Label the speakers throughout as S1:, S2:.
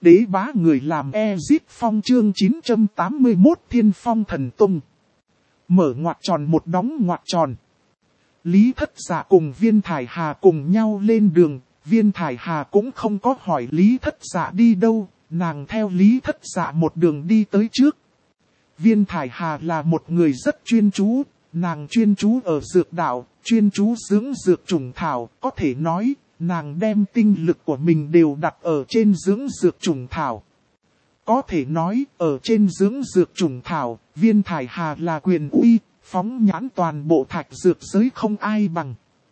S1: đế bá người làm Ezit Phong chương 981 Thiên Phong Thần Tung. Mở ngoặc tròn một đóng ngoặc tròn. Lý Thất Dạ cùng Viên Thải Hà cùng nhau lên đường, Viên Thải Hà cũng không có hỏi Lý Thất Dạ đi đâu, nàng theo Lý Thất Dạ một đường đi tới trước. Viên Thải Hà là một người rất chuyên chú, nàng chuyên chú ở dược đạo, chuyên chú dưỡng dược trùng thảo, có thể nói, nàng đem tinh lực của mình đều đặt ở trên dưỡng dược trùng thảo. Có thể nói, ở trên dưỡng dược trùng thảo, Viên Thải Hà là quyền uy, phóng nhãn toàn bộ thạch dược giới không ai bằng.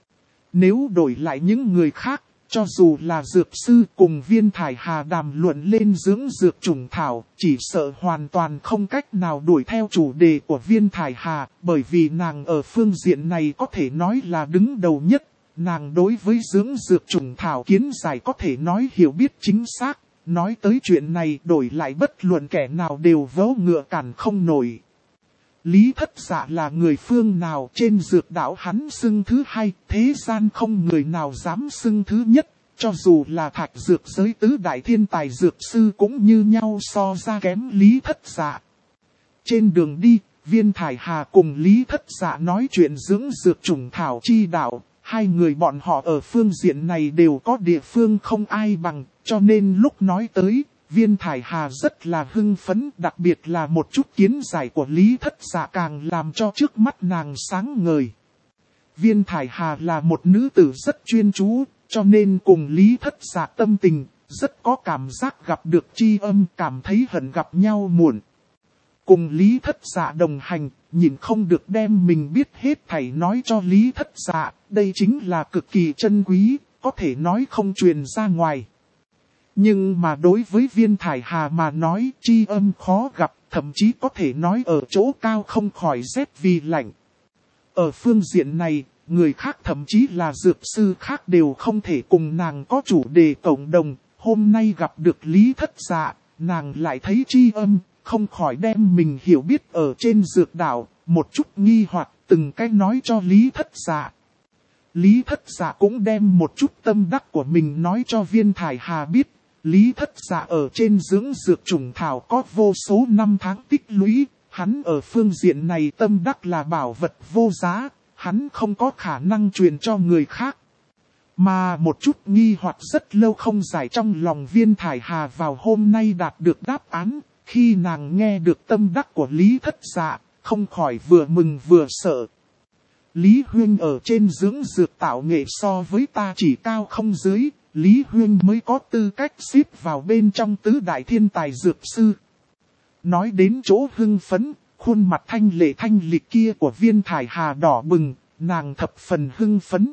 S1: Nếu đổi lại những người khác, cho dù là dược sư cùng Viên Thải Hà đàm luận lên dưỡng dược trùng thảo, chỉ sợ hoàn toàn không cách nào đuổi theo chủ đề của Viên Thải Hà, bởi vì nàng ở phương diện này có thể nói là đứng đầu nhất. Nàng đối với dưỡng dược trùng thảo kiến giải có thể nói hiểu biết chính xác, nói tới chuyện này đổi lại bất luận kẻ nào đều vớ ngựa cản không nổi. Lý Thất Dạ là người phương nào trên dược đạo hắn xưng thứ hai, thế gian không người nào dám xưng thứ nhất, cho dù là thạch dược giới tứ đại thiên tài dược sư cũng như nhau so ra kém Lý Thất Dạ. Trên đường đi, Viên Thải Hà cùng Lý Thất Dạ nói chuyện dưỡng dược trùng thảo chi đạo, hai người bọn họ ở phương diện này đều có địa phương không ai bằng, cho nên lúc nói tới, Viên Thải Hà rất là hưng phấn, đặc biệt là một chút kiến giải của Lý Thất Dạ càng làm cho trước mắt nàng sáng ngời. Viên Thải Hà là một nữ tử rất chuyên chú, cho nên cùng Lý Thất Dạ tâm tình, rất có cảm giác gặp được tri âm, cảm thấy hận gặp nhau muộn. Cùng Lý Thất Dạ đồng hành, nhìn không được đem mình biết hết thảy nói cho Lý Thất Dạ, đây chính là cực kỳ chân quý, có thể nói không truyền ra ngoài. Nhưng mà đối với Viên Thải Hà mà nói tri âm khó gặp, thậm chí có thể nói ở chỗ cao không khỏi rét vì lạnh. Ở phương diện này, người khác thậm chí là dược sư khác đều không thể cùng nàng có chủ đề cộng đồng. Hôm nay gặp được Lý Thất Dạ, nàng lại thấy tri âm, không khỏi đem mình hiểu biết ở trên dược đạo, một chút nghi hoặc từng cách nói cho Lý Thất Dạ. Lý Thất Dạ cũng đem một chút tâm đắc của mình nói cho Viên Thải Hà biết. Lý Thất Dạ ở trên dưỡng dược trùng thảo có vô số năm tháng tích lũy, hắn ở phương diện này tâm đắc là bảo vật vô giá, hắn không có khả năng truyền cho người khác. Mà một chút nghi hoặc rất lâu không giải trong lòng Viên Thải Hà vào hôm nay đạt được đáp án, khi nàng nghe được tâm đắc của Lý Thất Dạ, không khỏi vừa mừng vừa sợ. Lý Huynh ở trên dưỡng dược tạo nghệ so với ta chỉ cao không dưới, Lý Huynh mới có tư cách xếp vào bên trong tứ đại thiên tài dược sư. Nói đến chỗ hưng phấn, khuôn mặt thanh lệ thanh lịch kia của Viên Thải Hà đỏ bừng, nàng thập phần hưng phấn.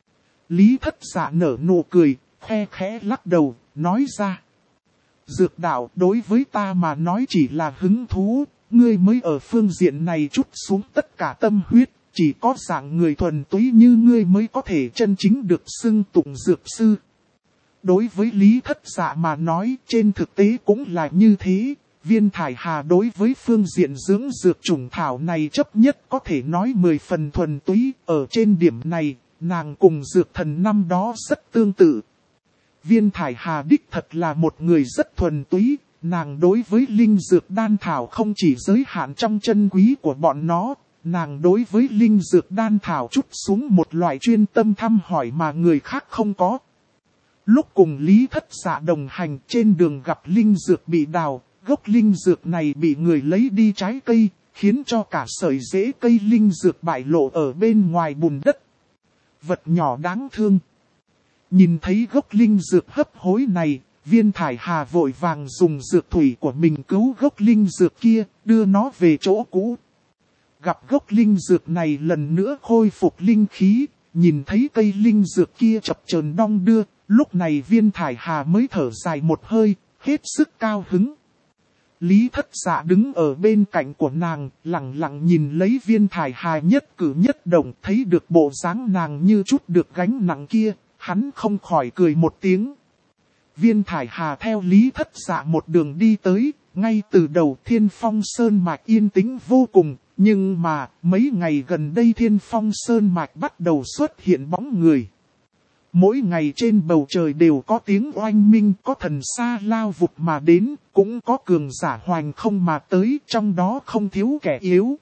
S1: Lý Thất Dạ nở nụ cười, khe khẽ lắc đầu, nói ra. Dược đạo đối với ta mà nói chỉ là hứng thú, ngươi mới ở phương diện này trút xuống tất cả tâm huyết, chỉ có dạng người thuần túy như ngươi mới có thể chân chính được xưng tụng dược sư. Đối với Lý Thất Dạ mà nói trên thực tế cũng là như thế, Viên Thải Hà đối với phương diện dưỡng dược trùng thảo này chấp nhất có thể nói 10 phần thuần túy, ở trên điểm này, nàng cùng dược thần năm đó rất tương tự. Viên Thải Hà đích thật là một người rất thuần túy, nàng đối với linh dược đan thảo không chỉ giới hạn trong chân quý của bọn nó, nàng đối với linh dược đan thảo trút xuống một loại chuyên tâm thăm hỏi mà người khác không có. Lúc cùng Lý Thất Dạ đồng hành trên đường gặp linh dược bị đào, gốc linh dược này bị người lấy đi trái cây, khiến cho cả sợi rễ cây linh dược bại lộ ở bên ngoài bùn đất. Vật nhỏ đáng thương. Nhìn thấy gốc linh dược hấp hối này, Viên Thải Hà vội vàng dùng dược thủy của mình cứu gốc linh dược kia, đưa nó về chỗ cũ. Gặp gốc linh dược này lần nữa khôi phục linh khí, nhìn thấy cây linh dược kia chập chờn đong đưa, lúc này Viên Thải Hà mới thở dài một hơi, hết sức cao hứng. Lý Thất Dạ đứng ở bên cạnh của nàng, lặng lặng nhìn lấy Viên Thải Hà nhất cử nhất động, thấy được bộ dáng nàng như chút được gánh nặng kia, hắn không khỏi cười một tiếng. Viên Thải Hà theo Lý Thất Dạ một đường đi tới, ngay từ đầu Thiên Phong Sơn Mạch yên tĩnh vô cùng, nhưng mà mấy ngày gần đây Thiên Phong Sơn Mạch bắt đầu xuất hiện bóng người. Mỗi ngày trên bầu trời đều có tiếng oanh minh, có thần xa lao vụt mà đến, cũng có cường giả hoành không mà tới, trong đó không thiếu kẻ yếu.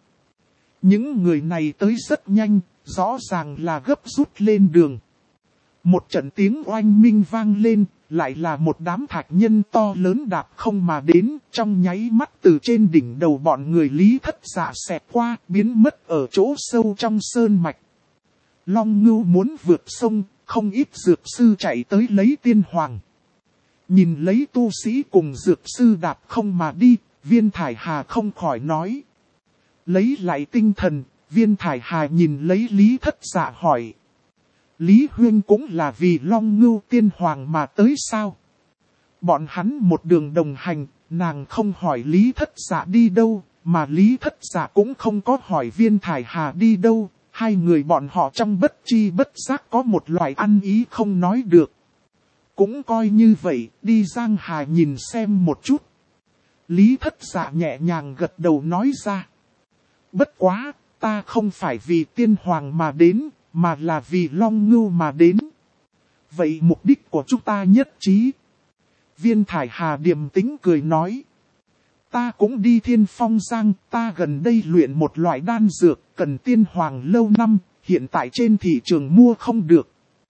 S1: Những người này tới rất nhanh, rõ ràng là gấp rút lên đường. Một trận tiếng oanh minh vang lên, lại là một đám thạch nhân to lớn đạp không mà đến, trong nháy mắt từ trên đỉnh đầu bọn người Lý Thất Dạ xẹt qua, biến mất ở chỗ sâu trong sơn mạch. Long Ngưu muốn vượt sông, không ít dược sư chạy tới lấy tiên hoàng. Nhìn lấy tu sĩ cùng dược sư đạp không mà đi, Viên Thải Hà không khỏi nói. Lấy lại tinh thần, Viên Thải Hà nhìn lấy Lý Thất Dạ hỏi. Lý Huyên cũng là vì Long Ngưu tiên hoàng mà tới sao? Bọn hắn một đường đồng hành, nàng không hỏi Lý Thất Dạ đi đâu, mà Lý Thất Dạ cũng không có hỏi Viên Thải Hà đi đâu. Hai người bọn họ trong bất chi bất giác có một loại ăn ý không nói được. Cũng coi như vậy, đi Giang Hà nhìn xem một chút. Lý Thất Dạ nhẹ nhàng gật đầu nói ra. Bất quá, ta không phải vì tiên hoàng mà đến, mà là vì Long Ngưu mà đến. Vậy mục đích của chúng ta nhất trí. Viên Thải Hà điềm tĩnh cười nói. Ta cũng đi Thiên Phong Giang, ta gần đây luyện một loại đan dược, cần tiên hoàng lâu năm, hiện tại trên thị trường mua không được.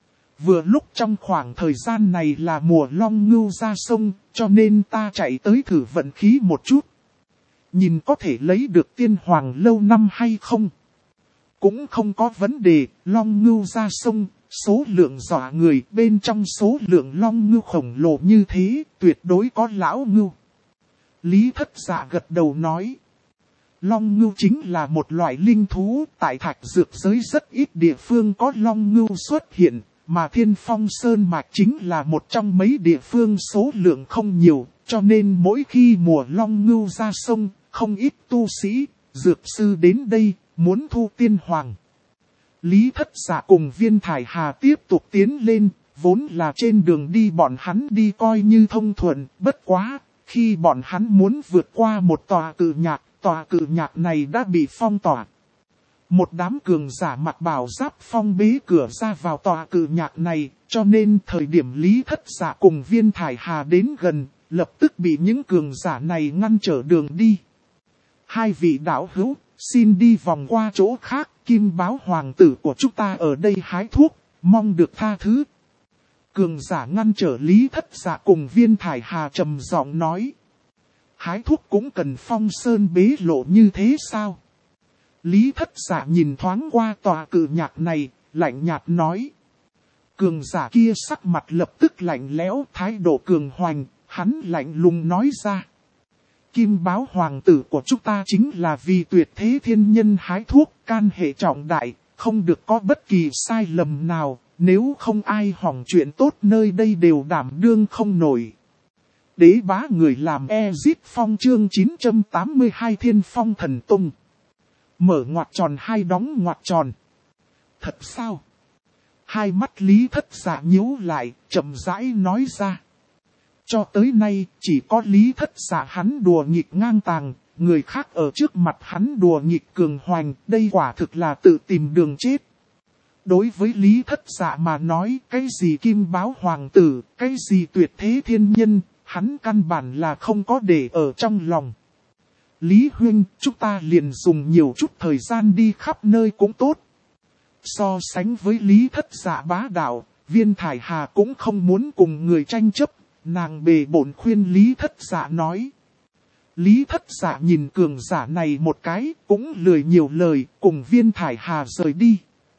S1: Vừa lúc trong khoảng thời gian này là mùa Long Ngưu ra sông, cho nên ta chạy tới thử vận khí một chút. Nhìn có thể lấy được tiên hoàng lâu năm hay không? Cũng không có vấn đề, Long Ngưu ra sông, số lượng dọa người, bên trong số lượng Long Ngưu khổng lồ như thế, tuyệt đối có lão ngưu. Lý Thất Dạ gật đầu nói. Long Ngưu chính là một loại linh thú, tại thạch dược giới rất ít địa phương có Long Ngưu xuất hiện, mà Thiên Phong Sơn Mạch chính là một trong mấy địa phương số lượng không nhiều, cho nên mỗi khi mùa Long Ngưu ra sông, không ít tu sĩ, dược sư đến đây, muốn thu tiên hoàng. Lý Thất Dạ cùng Viên Thải Hà tiếp tục tiến lên, vốn là trên đường đi bọn hắn đi coi như thông thuận, bất quá. Khi bọn hắn muốn vượt qua một tòa cự nhạc này đã bị phong tỏa. Một đám cường giả mặc bào giáp phong bế cửa ra vào tòa cự nhạc này, cho nên thời điểm Lý Thất Dạ cùng Viên Thải Hà đến gần, lập tức bị những cường giả này ngăn trở đường đi. Hai vị đạo hữu, xin đi vòng qua chỗ khác, Kim Báo hoàng tử của chúng ta ở đây hái thuốc, mong được tha thứ. Cường giả ngăn trở Lý Thất Dạ cùng Viên Thải Hà trầm giọng nói. Hái thuốc cũng cần phong sơn bế lộ như thế sao? Lý Thất Dạ nhìn thoáng qua tòa cự nhạc này, lạnh nhạt nói. Cường giả kia sắc mặt lập tức lạnh lẽo, thái độ cường hoành, hắn lạnh lùng nói ra. Kim Báo hoàng tử của chúng ta chính là vì tuyệt thế thiên nhân hái thuốc, can hệ trọng đại, không được có bất kỳ sai lầm nào. Nếu không ai hỏng chuyện tốt nơi đây đều đảm đương không nổi. Đế bá người làm Ezit Phong chương 982 Thiên Phong Thần Tông. Mở ngoặc tròn hai đóng ngoặc tròn. Thật sao? Hai mắt Lý Thất Dạ nhíu lại, chậm rãi nói ra. Cho tới nay, chỉ có Lý Thất Dạ hắn đùa nghịch ngang tàng, người khác ở trước mặt hắn đùa nghịch cường hoành, đây quả thực là tự tìm đường chết. Đối với Lý Thất Dạ mà nói, cái gì Kim Báo hoàng tử, cái gì tuyệt thế thiên nhân, hắn căn bản là không có để ở trong lòng. Lý Huynh, chúng ta liền dùng nhiều chút thời gian đi khắp nơi cũng tốt. So sánh với Lý Thất Dạ bá đạo, Viên Thải Hà cũng không muốn cùng người tranh chấp, nàng bề bổn khuyên Lý Thất Dạ nói. Lý Thất Dạ nhìn cường giả này một cái, cũng lười nhiều lời, cùng Viên Thải Hà rời đi.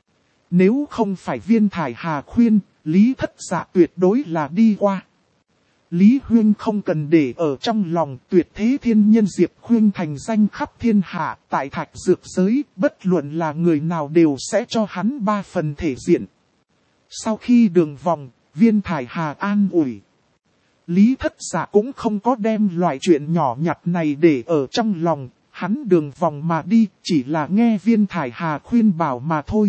S1: Nếu không phải Viên Thải Hà khuyên, Lý Thất Dạ tuyệt đối là đi qua. Lý Huyên không cần để ở trong lòng, tuyệt thế thiên nhân Diệp Huyên thành danh khắp thiên hạ, tại thạch dược giới, bất luận là người nào đều sẽ cho hắn 3 phần thể diện. Sau khi đường vòng, Viên Thải Hà an ủi. Lý Thất Dạ cũng không có đem loại chuyện nhỏ nhặt này để ở trong lòng, hắn đường vòng mà đi, chỉ là nghe Viên Thải Hà khuyên bảo mà thôi.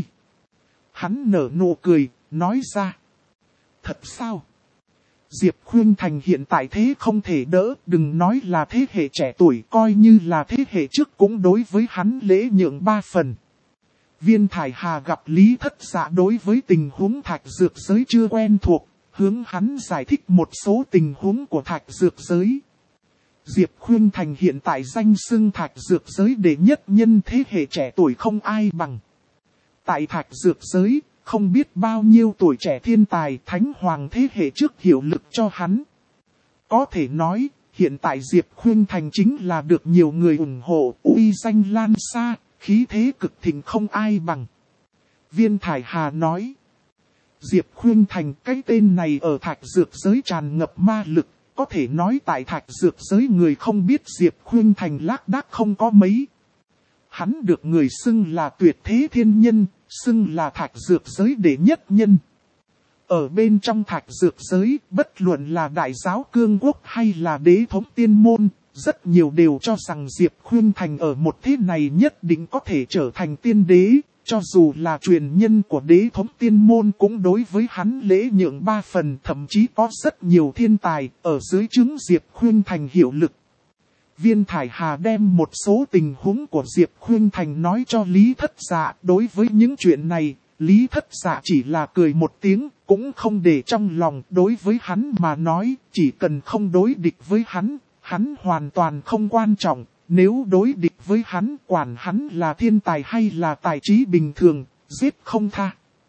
S1: Hắn nở nụ cười, nói ra. Thật sao? Diệp Khuyên Thành hiện tại thế không thể đỡ, đừng nói là thế hệ trẻ tuổi, coi như là thế hệ trước cũng đối với hắn lễ nhượng 3 phần. Viên Thải Hà gặp Lý Thất Dạ đối với tình huống thạch dược giới chưa quen thuộc, hướng hắn giải thích một số tình huống của thạch dược giới. Diệp Khuynh Thành hiện tại danh xưng thạch dược giới đệ nhất nhân thế hệ trẻ tuổi không ai bằng. Tại thạch dược giới, không biết bao nhiêu tuổi trẻ thiên tài thánh hoàng thế hệ trước hiệu lực cho hắn. Có thể nói, hiện tại Diệp Khuynh Thành chính là được nhiều người ủng hộ, uy danh lan xa, khí thế cực thịnh không ai bằng. Viên Thải Hà nói, Diệp Khuynh Thành cái tên này ở thạch dược giới tràn ngập ma lực, có thể nói tại thạch dược giới người không biết Diệp Khuynh Thành lác đác không có mấy. Hắn được người xưng là tuyệt thế thiên nhân, xưng là thạch dược giới đệ nhất nhân. Ở bên trong thạch dược giới, bất luận là đại giáo cương quốc hay là đế thống tiên môn, rất nhiều đều cho rằng Diệp Khuynh Thành ở một thế này nhất định có thể trở thành tiên đế, cho dù là truyền nhân của đế thống tiên môn cũng đối với hắn lễ nhượng 3 phần, thậm chí có rất nhiều thiên tài ở dưới trướng Diệp Khuynh Thành hiệu lực. Viên Thải Hà đem một số tình huống của Diệp Khuynh Thành nói cho Lý Thất Dạ. Đối với những chuyện này, Lý Thất Dạ chỉ là cười một tiếng, cũng không để trong lòng. Đối với hắn mà nói, chỉ cần không đối địch với hắn, hắn hoàn toàn không quan trọng. Nếu đối địch với hắn, quản hắn là thiên tài hay là tài trí bình thường, giết không tha.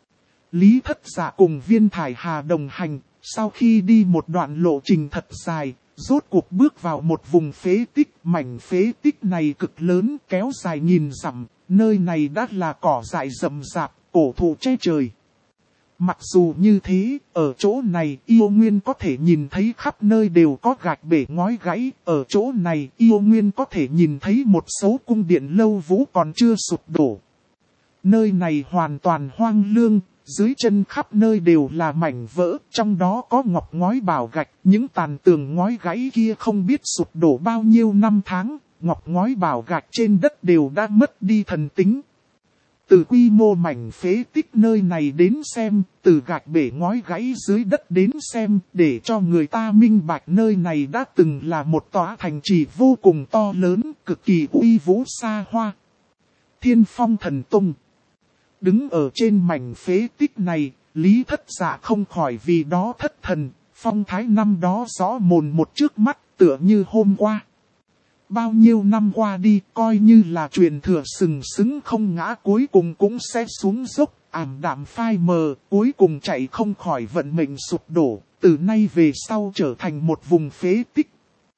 S1: Lý Thất Dạ cùng Viên Thải Hà đồng hành, sau khi đi một đoạn lộ trình thật dài, rốt cuộc bước vào một vùng phế tích. Mảnh phế tích này cực lớn, kéo dài nghìn dặm, nơi này đã là cỏ dại rậm rạp, cổ thụ che trời. Mặc dù như thế, ở chỗ này yêu nguyên có thể nhìn thấy khắp nơi đều có gạch bể ngói gãy. Ở chỗ này yêu nguyên có thể nhìn thấy một số cung điện lâu vũ còn chưa sụp đổ. Nơi này hoàn toàn hoang lương, dưới chân khắp nơi đều là mảnh vỡ, trong đó có ngọc ngói bảo gạch. Những tàn tường ngói gãy kia không biết sụp đổ bao nhiêu năm tháng, ngọc ngói bảo gạch trên đất đều đã mất đi thần tính. Từ quy mô mảnh phế tích nơi này đến xem, từ gạch bể ngói gãy dưới đất đến xem, để cho người ta minh bạch nơi này đã từng là một tòa thành trì vô cùng to lớn, cực kỳ uy vũ xa hoa. Thiên Phong Thần Tông. Đứng ở trên mảnh phế tích này, Lý Thất Dạ không khỏi vì đó thất thần, phong thái năm đó rõ mồn một trước mắt, tựa như hôm qua. Bao nhiêu năm qua đi, coi như là truyền thừa sừng sững không ngã, cuối cùng cũng sẽ xuống dốc, ảm đạm phai mờ, cuối cùng chạy không khỏi vận mệnh sụp đổ, từ nay về sau trở thành một vùng phế tích.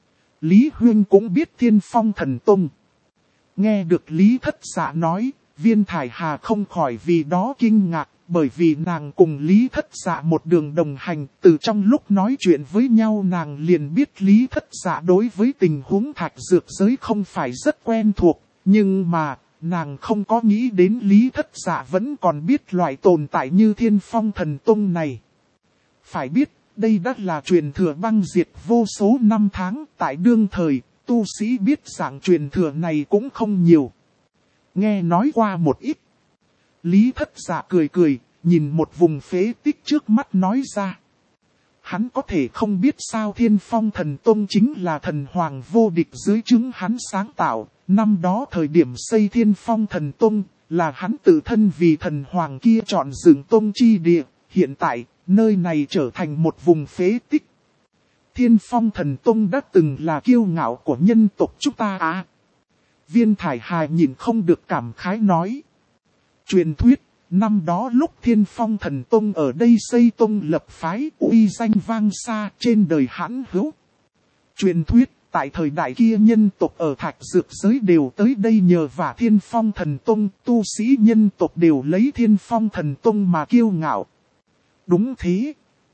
S1: Lý Huyên cũng biết Thiên Phong Thần Tông. Nghe được Lý Thất Dạ nói, Viên Thải Hà không khỏi vì đó kinh ngạc, bởi vì nàng cùng Lý Thất Dạ một đường đồng hành, từ trong lúc nói chuyện với nhau nàng liền biết Lý Thất Dạ đối với tình huống thạch dược giới không phải rất quen thuộc, nhưng mà, nàng không có nghĩ đến Lý Thất Dạ vẫn còn biết loại tồn tại như Thiên Phong Thần Tông này. Phải biết, đây đã là truyền thừa băng diệt vô số năm tháng, tại đương thời, tu sĩ biết dạng truyền thừa này cũng không nhiều. Nghe nói qua một ít. Lý Thất Dạ cười cười, nhìn một vùng phế tích trước mắt nói ra. Hắn có thể không biết sao Thiên Phong Thần Tông chính là thần hoàng vô địch dưới trướng hắn sáng tạo. Năm đó thời điểm xây Thiên Phong Thần Tông, là hắn tự thân vì thần hoàng kia chọn dựng tông chi địa. Hiện tại, nơi này trở thành một vùng phế tích. Thiên Phong Thần Tông đã từng là kiêu ngạo của nhân tộc chúng ta à. Viên Thải Hà nhìn không được cảm khái nói. Truyền thuyết, năm đó lúc Thiên Phong Thần Tông ở đây xây tông lập phái, uy danh vang xa trên đời hãn hữu. Truyền thuyết, tại thời đại kia nhân tộc ở thạch dược giới đều tới đây nhờ vả Thiên Phong Thần Tông, tu sĩ nhân tộc đều lấy Thiên Phong Thần Tông mà kiêu ngạo. Đúng thế.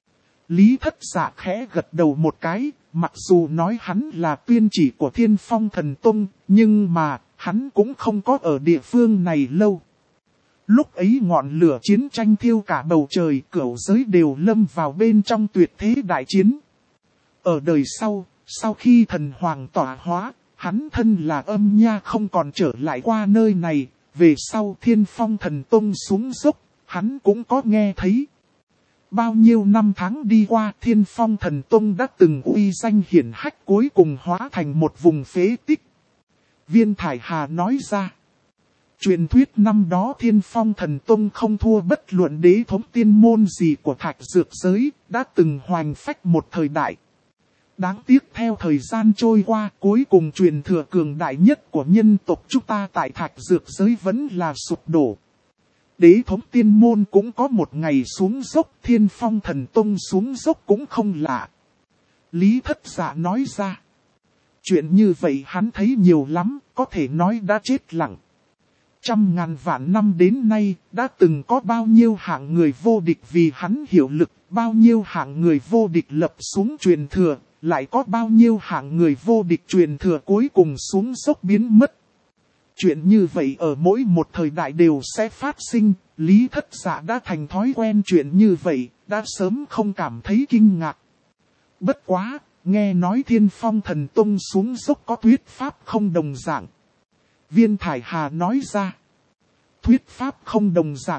S1: Lý Thất Dạ khẽ gật đầu một cái, mặc dù nói hắn là tuyên chỉ của Thiên Phong Thần Tông, nhưng mà, hắn cũng không có ở địa phương này lâu. Lúc ấy ngọn lửa chiến tranh thiêu cả bầu trời, cửu giới đều lâm vào bên trong tuyệt thế đại chiến. Ở đời sau khi thần hoàng tỏa hóa, hắn thân là âm nha không còn trở lại qua nơi này, về sau Thiên Phong Thần Tông xuống dốc, hắn cũng có nghe thấy. Bao nhiêu năm tháng đi qua, Thiên Phong Thần Tông đã từng uy danh hiển hách cuối cùng hóa thành một vùng phế tích. Viên Thải Hà nói ra. Truyền thuyết năm đó Thiên Phong Thần Tông không thua bất luận đế thống tiên môn gì của thạch dược giới, đã từng hoành phách một thời đại. Đáng tiếc theo thời gian trôi qua, cuối cùng truyền thừa cường đại nhất của nhân tộc chúng ta tại thạch dược giới vẫn là sụp đổ. Đế thống tiên môn cũng có một ngày xuống dốc, Thiên Phong Thần Tông xuống dốc cũng không lạ. Lý Thất Dạ nói ra. Chuyện như vậy hắn thấy nhiều lắm, có thể nói đã chết lặng. Trăm ngàn vạn năm đến nay, đã từng có bao nhiêu hạng người vô địch vì hắn hiệu lực, bao nhiêu hạng người vô địch lập xuống truyền thừa, lại có bao nhiêu hạng người vô địch truyền thừa cuối cùng xuống dốc biến mất. Chuyện như vậy ở mỗi một thời đại đều sẽ phát sinh, Lý Thất Dạ đã thành thói quen chuyện như vậy, đã sớm không cảm thấy kinh ngạc. Bất quá, nghe nói Thiên Phong Thần Tông xuống dốc có thuyết pháp không đồng dạng. Viên Thải Hà nói ra. Thuyết pháp không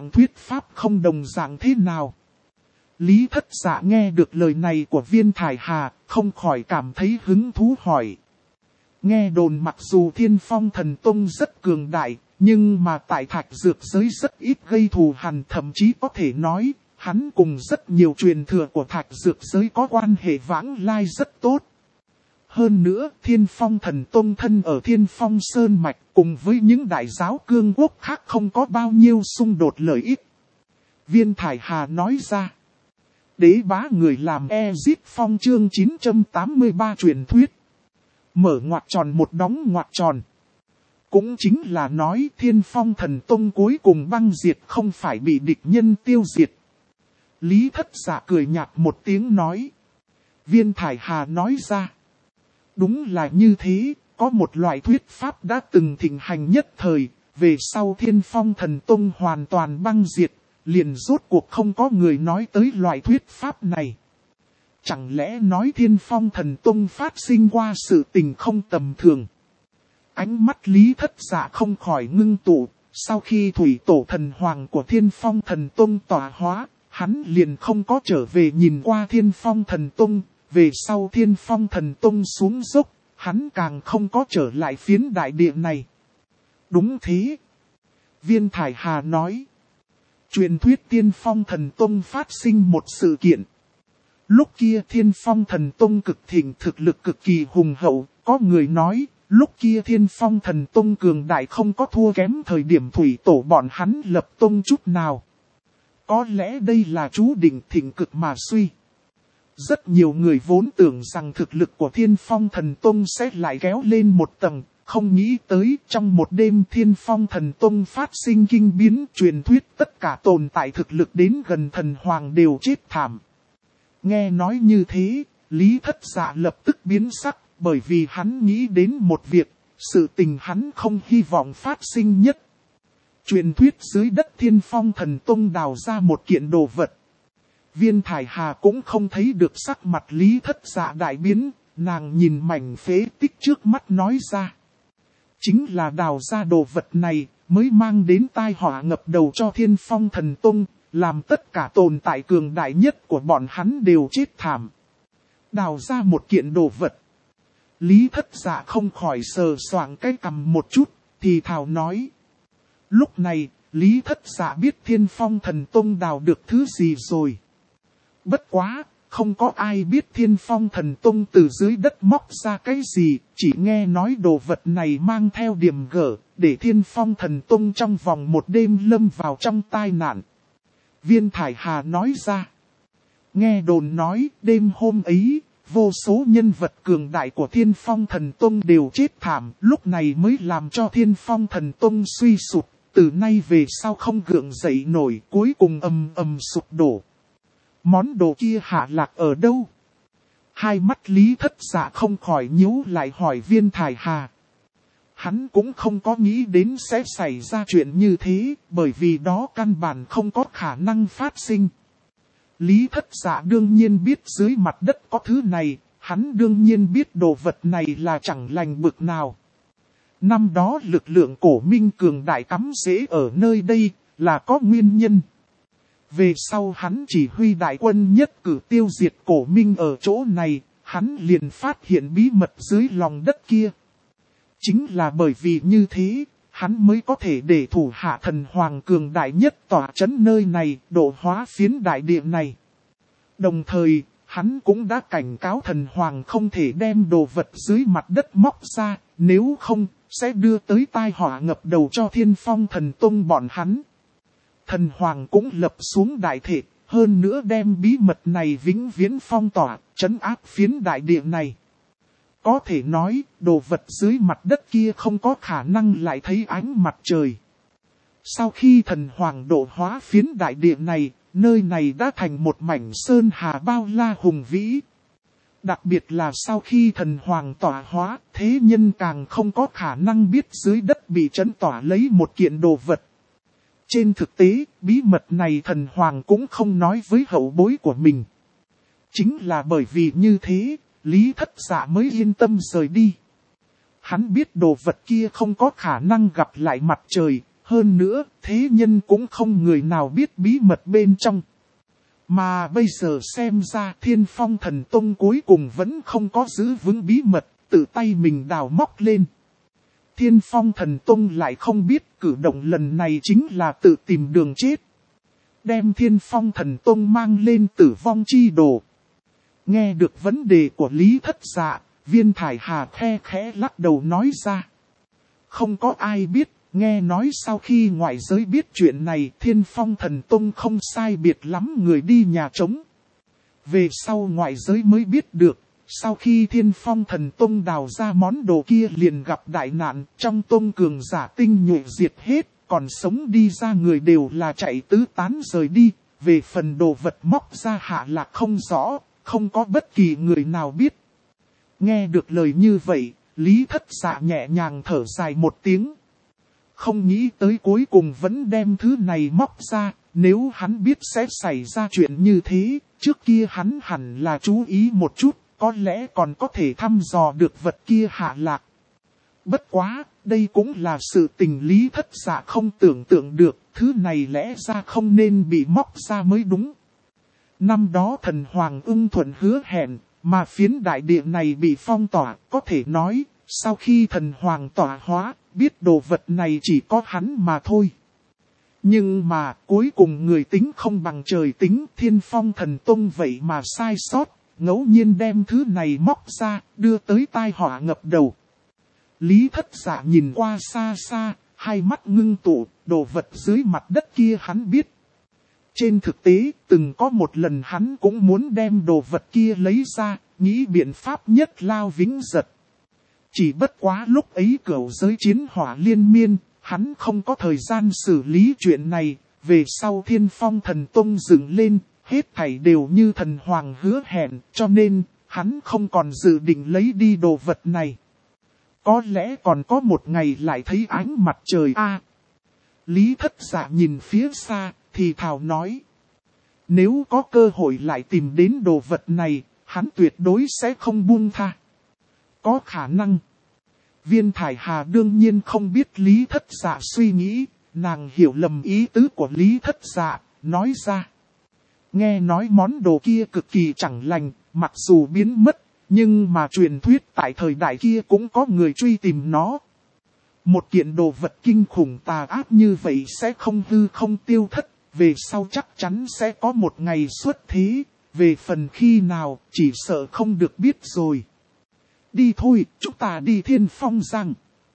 S1: đồng dạng thế nào? Lý Thất Dạ nghe được lời này của Viên Thải Hà, không khỏi cảm thấy hứng thú hỏi. Nghe đồn mặc dù Thiên Phong Thần Tông rất cường đại, nhưng mà tại thạch dược giới rất ít gây thù hằn, thậm chí có thể nói, hắn cùng rất nhiều truyền thừa của thạch dược giới có quan hệ vãng lai rất tốt. Hơn nữa, Thiên Phong Thần Tông thân ở Thiên Phong Sơn Mạch cùng với những đại giáo cương quốc khác không có bao nhiêu xung đột lợi ích. Viên Thải Hà nói ra. Đế bá người làm Ezit Phong chương 983 truyền thuyết. Mở ngoặc tròn một đóng ngoặc tròn. Cũng chính là nói Thiên Phong Thần Tông cuối cùng băng diệt không phải bị địch nhân tiêu diệt. Lý Thất Dạ cười nhạt một tiếng nói. Viên Thải Hà nói ra. Đúng là như thế, có một loại thuyết pháp đã từng thịnh hành nhất thời, về sau Thiên Phong Thần Tông hoàn toàn băng diệt, liền rốt cuộc không có người nói tới loại thuyết pháp này. Chẳng lẽ nói Thiên Phong Thần Tông phát sinh qua sự tình không tầm thường? Ánh mắt Lý Thất Dạ không khỏi ngưng tụ, sau khi thủy tổ thần hoàng của Thiên Phong Thần Tông tỏa hóa, hắn liền không có trở về nhìn qua Thiên Phong Thần Tông. Về sau Thiên Phong Thần Tông xuống dốc, hắn càng không có trở lại phiến đại địa này. Đúng thế. Viên Thải Hà nói. Truyền thuyết Thiên Phong Thần Tông phát sinh một sự kiện. Lúc kia Thiên Phong Thần Tông cực thịnh, thực lực cực kỳ hùng hậu, có người nói, lúc kia Thiên Phong Thần Tông cường đại không có thua kém thời điểm thủy tổ bọn hắn lập tông chút nào. Có lẽ đây là chú định thịnh cực mà suy. Rất nhiều người vốn tưởng rằng thực lực của Thiên Phong Thần Tông sẽ lại kéo lên một tầng, không nghĩ tới trong một đêm Thiên Phong Thần Tông phát sinh kinh biến, truyền thuyết tất cả tồn tại thực lực đến gần thần hoàng đều chết thảm. Nghe nói như thế, Lý Thất Dạ lập tức biến sắc, bởi vì hắn nghĩ đến một việc, sự tình hắn không hy vọng phát sinh nhất. Truyền thuyết dưới đất Thiên Phong Thần Tông đào ra một kiện đồ vật. Viên Thải Hà cũng không thấy được sắc mặt Lý Thất Dạ đại biến, nàng nhìn mảnh phế tích trước mắt nói ra. Chính là đào ra đồ vật này, mới mang đến tai họa ngập đầu cho Thiên Phong Thần Tông, làm tất cả tồn tại cường đại nhất của bọn hắn đều chết thảm. Đào ra một kiện đồ vật. Lý Thất Dạ không khỏi sờ soạng cái cằm một chút, thì thào nói. Lúc này, Lý Thất Dạ biết Thiên Phong Thần Tông đào được thứ gì rồi. Bất quá, không có ai biết Thiên Phong Thần Tông từ dưới đất móc ra cái gì, chỉ nghe nói đồ vật này mang theo điểm gở, để Thiên Phong Thần Tông trong vòng một đêm lâm vào trong tai nạn. Viên Thải Hà nói ra. Nghe đồn nói, đêm hôm ấy, vô số nhân vật cường đại của Thiên Phong Thần Tông đều chết thảm, lúc này mới làm cho Thiên Phong Thần Tông suy sụp, từ nay về sau không gượng dậy nổi, cuối cùng ầm ầm sụp đổ. Món đồ kia hạ lạc ở đâu? Hai mắt Lý Thất Dạ không khỏi nhíu lại hỏi Viên Thải Hà. Hắn cũng không có nghĩ đến sẽ xảy ra chuyện như thế, bởi vì đó căn bản không có khả năng phát sinh. Lý Thất Dạ đương nhiên biết dưới mặt đất có thứ này, hắn đương nhiên biết đồ vật này là chẳng lành bực nào. Năm đó lực lượng cổ minh cường đại cắm rễ ở nơi đây, là có nguyên nhân. Về sau hắn chỉ huy đại quân nhất cử tiêu diệt cổ minh ở chỗ này, hắn liền phát hiện bí mật dưới lòng đất kia. Chính là bởi vì như thế, hắn mới có thể để thủ hạ thần hoàng cường đại nhất tỏa trấn nơi này, độ hóa phiến đại địa này. Đồng thời, hắn cũng đã cảnh cáo thần hoàng không thể đem đồ vật dưới mặt đất móc ra, nếu không, sẽ đưa tới tai họa ngập đầu cho Thiên Phong Thần Tông bọn hắn. Thần hoàng cũng lập xuống đại thể, hơn nữa đem bí mật này vĩnh viễn phong tỏa, trấn áp phiến đại địa này. Có thể nói, đồ vật dưới mặt đất kia không có khả năng lại thấy ánh mặt trời. Sau khi thần hoàng độ hóa phiến đại địa này, nơi này đã thành một mảnh sơn hà bao la hùng vĩ. Đặc biệt là sau khi thần hoàng tỏa hóa, thế nhân càng không có khả năng biết dưới đất bị trấn tỏa lấy một kiện đồ vật. Trên thực tế, bí mật này thần hoàng cũng không nói với hậu bối của mình. Chính là bởi vì như thế, Lý Thất Dạ mới yên tâm rời đi. Hắn biết đồ vật kia không có khả năng gặp lại mặt trời, hơn nữa, thế nhân cũng không người nào biết bí mật bên trong. Mà bây giờ xem ra Thiên Phong Thần Tông cuối cùng vẫn không có giữ vững bí mật, tự tay mình đào móc lên. Thiên Phong Thần Tông lại không biết cử động lần này chính là tự tìm đường chết. Đem Thiên Phong Thần Tông mang lên tử vong chi đồ. Nghe được vấn đề của Lý Thất Dạ, Viên Thải Hà khe khẽ lắc đầu nói ra. Không có ai biết, nghe nói sau khi ngoại giới biết chuyện này Thiên Phong Thần Tông không sai biệt lắm người đi nhà trống. Về sau ngoại giới mới biết được, sau khi Thiên Phong Thần Tông đào ra món đồ kia liền gặp đại nạn, trong tông cường giả tinh nhuệ diệt hết, còn sống đi ra người đều là chạy tứ tán rời đi, về phần đồ vật móc ra hạ lạc không rõ, không có bất kỳ người nào biết. Nghe được lời như vậy, Lý Thất Dạ nhẹ nhàng thở dài một tiếng. Không nghĩ tới cuối cùng vẫn đem thứ này móc ra, nếu hắn biết sẽ xảy ra chuyện như thế, trước kia hắn hẳn là chú ý một chút, có lẽ còn có thể thăm dò được vật kia hạ lạc. Bất quá, đây cũng là sự tình Lý Thất Dạ không tưởng tượng được, thứ này lẽ ra không nên bị móc ra mới đúng. Năm đó thần Hoàng Ưng Thuận hứa hẹn, mà phiến đại địa này bị phong tỏa, có thể nói, sau khi thần Hoàng tỏa hóa, biết đồ vật này chỉ có hắn mà thôi. Nhưng mà, cuối cùng người tính không bằng trời tính, Thiên Phong Thần Tông vậy mà sai sót, ngẫu nhiên đem thứ này móc ra, đưa tới tai họa ngập đầu. Lý Thất Dạ nhìn qua xa xa, hai mắt ngưng tụ, đồ vật dưới mặt đất kia hắn biết. Trên thực tế, từng có một lần hắn cũng muốn đem đồ vật kia lấy ra, nghĩ biện pháp nhất lao vĩnh giật. Chỉ bất quá lúc ấy cửu giới chiến hỏa liên miên, hắn không có thời gian xử lý chuyện này, về sau Thiên Phong Thần Tông dựng lên, hết thảy đều như thần hoàng hứa hẹn, cho nên, hắn không còn dự định lấy đi đồ vật này. Có lẽ còn có một ngày lại thấy ánh mặt trời a. Lý Thất Dạ nhìn phía xa, thì thào nói. Nếu có cơ hội lại tìm đến đồ vật này, hắn tuyệt đối sẽ không buông tha. Có khả năng. Viên Thải Hà đương nhiên không biết Lý Thất Dạ suy nghĩ, nàng hiểu lầm ý tứ của Lý Thất Dạ, nói ra. Nghe nói món đồ kia cực kỳ chẳng lành, mặc dù biến mất, nhưng mà truyền thuyết tại thời đại kia cũng có người truy tìm nó. Một kiện đồ vật kinh khủng tà ác như vậy sẽ không hư không tiêu thất, về sau chắc chắn sẽ có một ngày xuất thế, về phần khi nào chỉ sợ không được biết rồi. Đi thôi, chúng ta đi Thiên Phong Giang.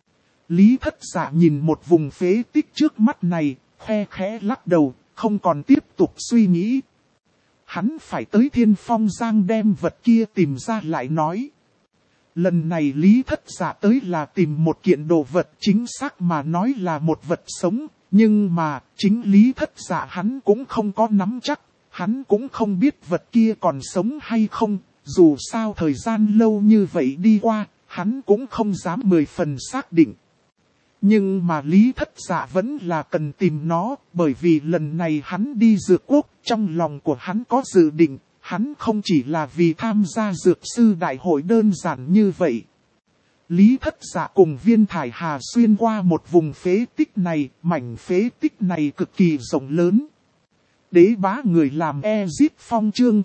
S1: Lý Thất Dạ nhìn một vùng phế tích trước mắt này, khe khẽ lắc đầu, không còn tiếp tục suy nghĩ. Hắn phải tới Thiên Phong Giang đem vật kia tìm ra lại nói. Lần này Lý Thất Dạ tới là tìm một kiện đồ vật, chính xác mà nói là một vật sống, nhưng mà chính Lý Thất Dạ hắn cũng không có nắm chắc, hắn cũng không biết vật kia còn sống hay không, dù sao thời gian lâu như vậy đi qua, hắn cũng không dám 10 phần xác định. Nhưng mà Lý Thất Dạ vẫn là cần tìm nó, bởi vì lần này hắn đi Dược Quốc, trong lòng của hắn có dự định, hắn không chỉ là vì tham gia Dược Sư Đại hội đơn giản như vậy. Lý Thất Dạ cùng Viên Thải Hà xuyên qua một vùng phế tích này, mảnh phế tích này cực kỳ rộng lớn. Đế bá người làm Ezip Phong chương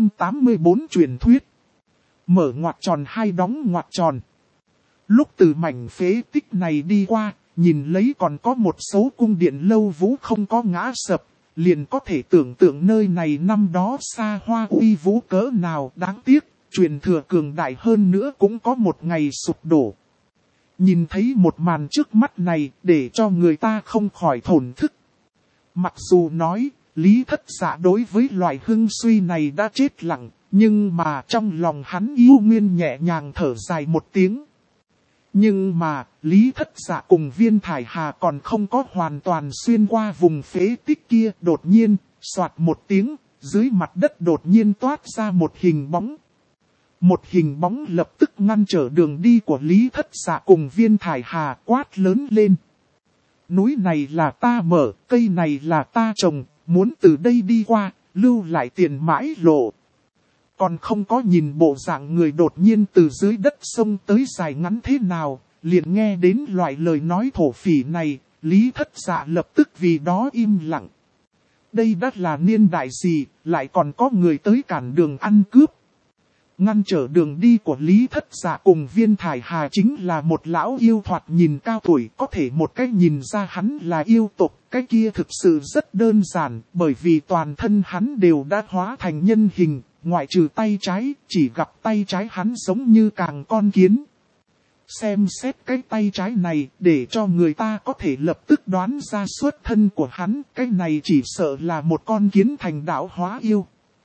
S1: 984 truyền thuyết. Mở ngoặc tròn hai đóng ngoặc tròn. Lúc từ mảnh phế tích này đi qua, nhìn lấy còn có một số cung điện lâu vũ không có ngã sập, liền có thể tưởng tượng nơi này năm đó xa hoa uy vũ cỡ nào. Đáng tiếc, truyền thừa cường đại hơn nữa cũng có một ngày sụp đổ. Nhìn thấy một màn trước mắt này để cho người ta không khỏi thổn thức. Mặc dù nói, Lý Thất Dạ đối với loại hưng suy này đã chết lặng, nhưng mà trong lòng hắn yêu nguyên nhẹ nhàng thở dài một tiếng. Nhưng mà, Lý Thất Dạ cùng Viên Thải Hà còn không có hoàn toàn xuyên qua vùng phế tích kia. Đột nhiên, xoạt một tiếng, dưới mặt đất đột nhiên toát ra một hình bóng. Một hình bóng lập tức ngăn trở đường đi của Lý Thất Dạ cùng Viên Thải Hà, quát lớn lên. Núi này là ta mở, cây này là ta trồng, muốn từ đây đi qua, lưu lại tiền mãi lộ. Còn không có nhìn bộ dạng người đột nhiên từ dưới đất sông tới dài ngắn thế nào, liền nghe đến loại lời nói thổ phỉ này, Lý Thất Dạ lập tức vì đó im lặng. Đây đã là niên đại gì, lại còn có người tới cản đường ăn cướp. Ngăn trở đường đi của Lý Thất Dạ cùng Viên Thải Hà chính là một lão yêu thoạt nhìn cao tuổi, có thể một cách nhìn ra hắn là yêu tộc. Cái kia thực sự rất đơn giản, bởi vì toàn thân hắn đều đã hóa thành nhân hình, ngoại trừ tay trái, chỉ gặp tay trái hắn giống như càng con kiến. Xem xét cái tay trái này, để cho người ta có thể lập tức đoán ra xuất thân của hắn, cái này chỉ sợ là một con kiến thành đạo hóa yêu.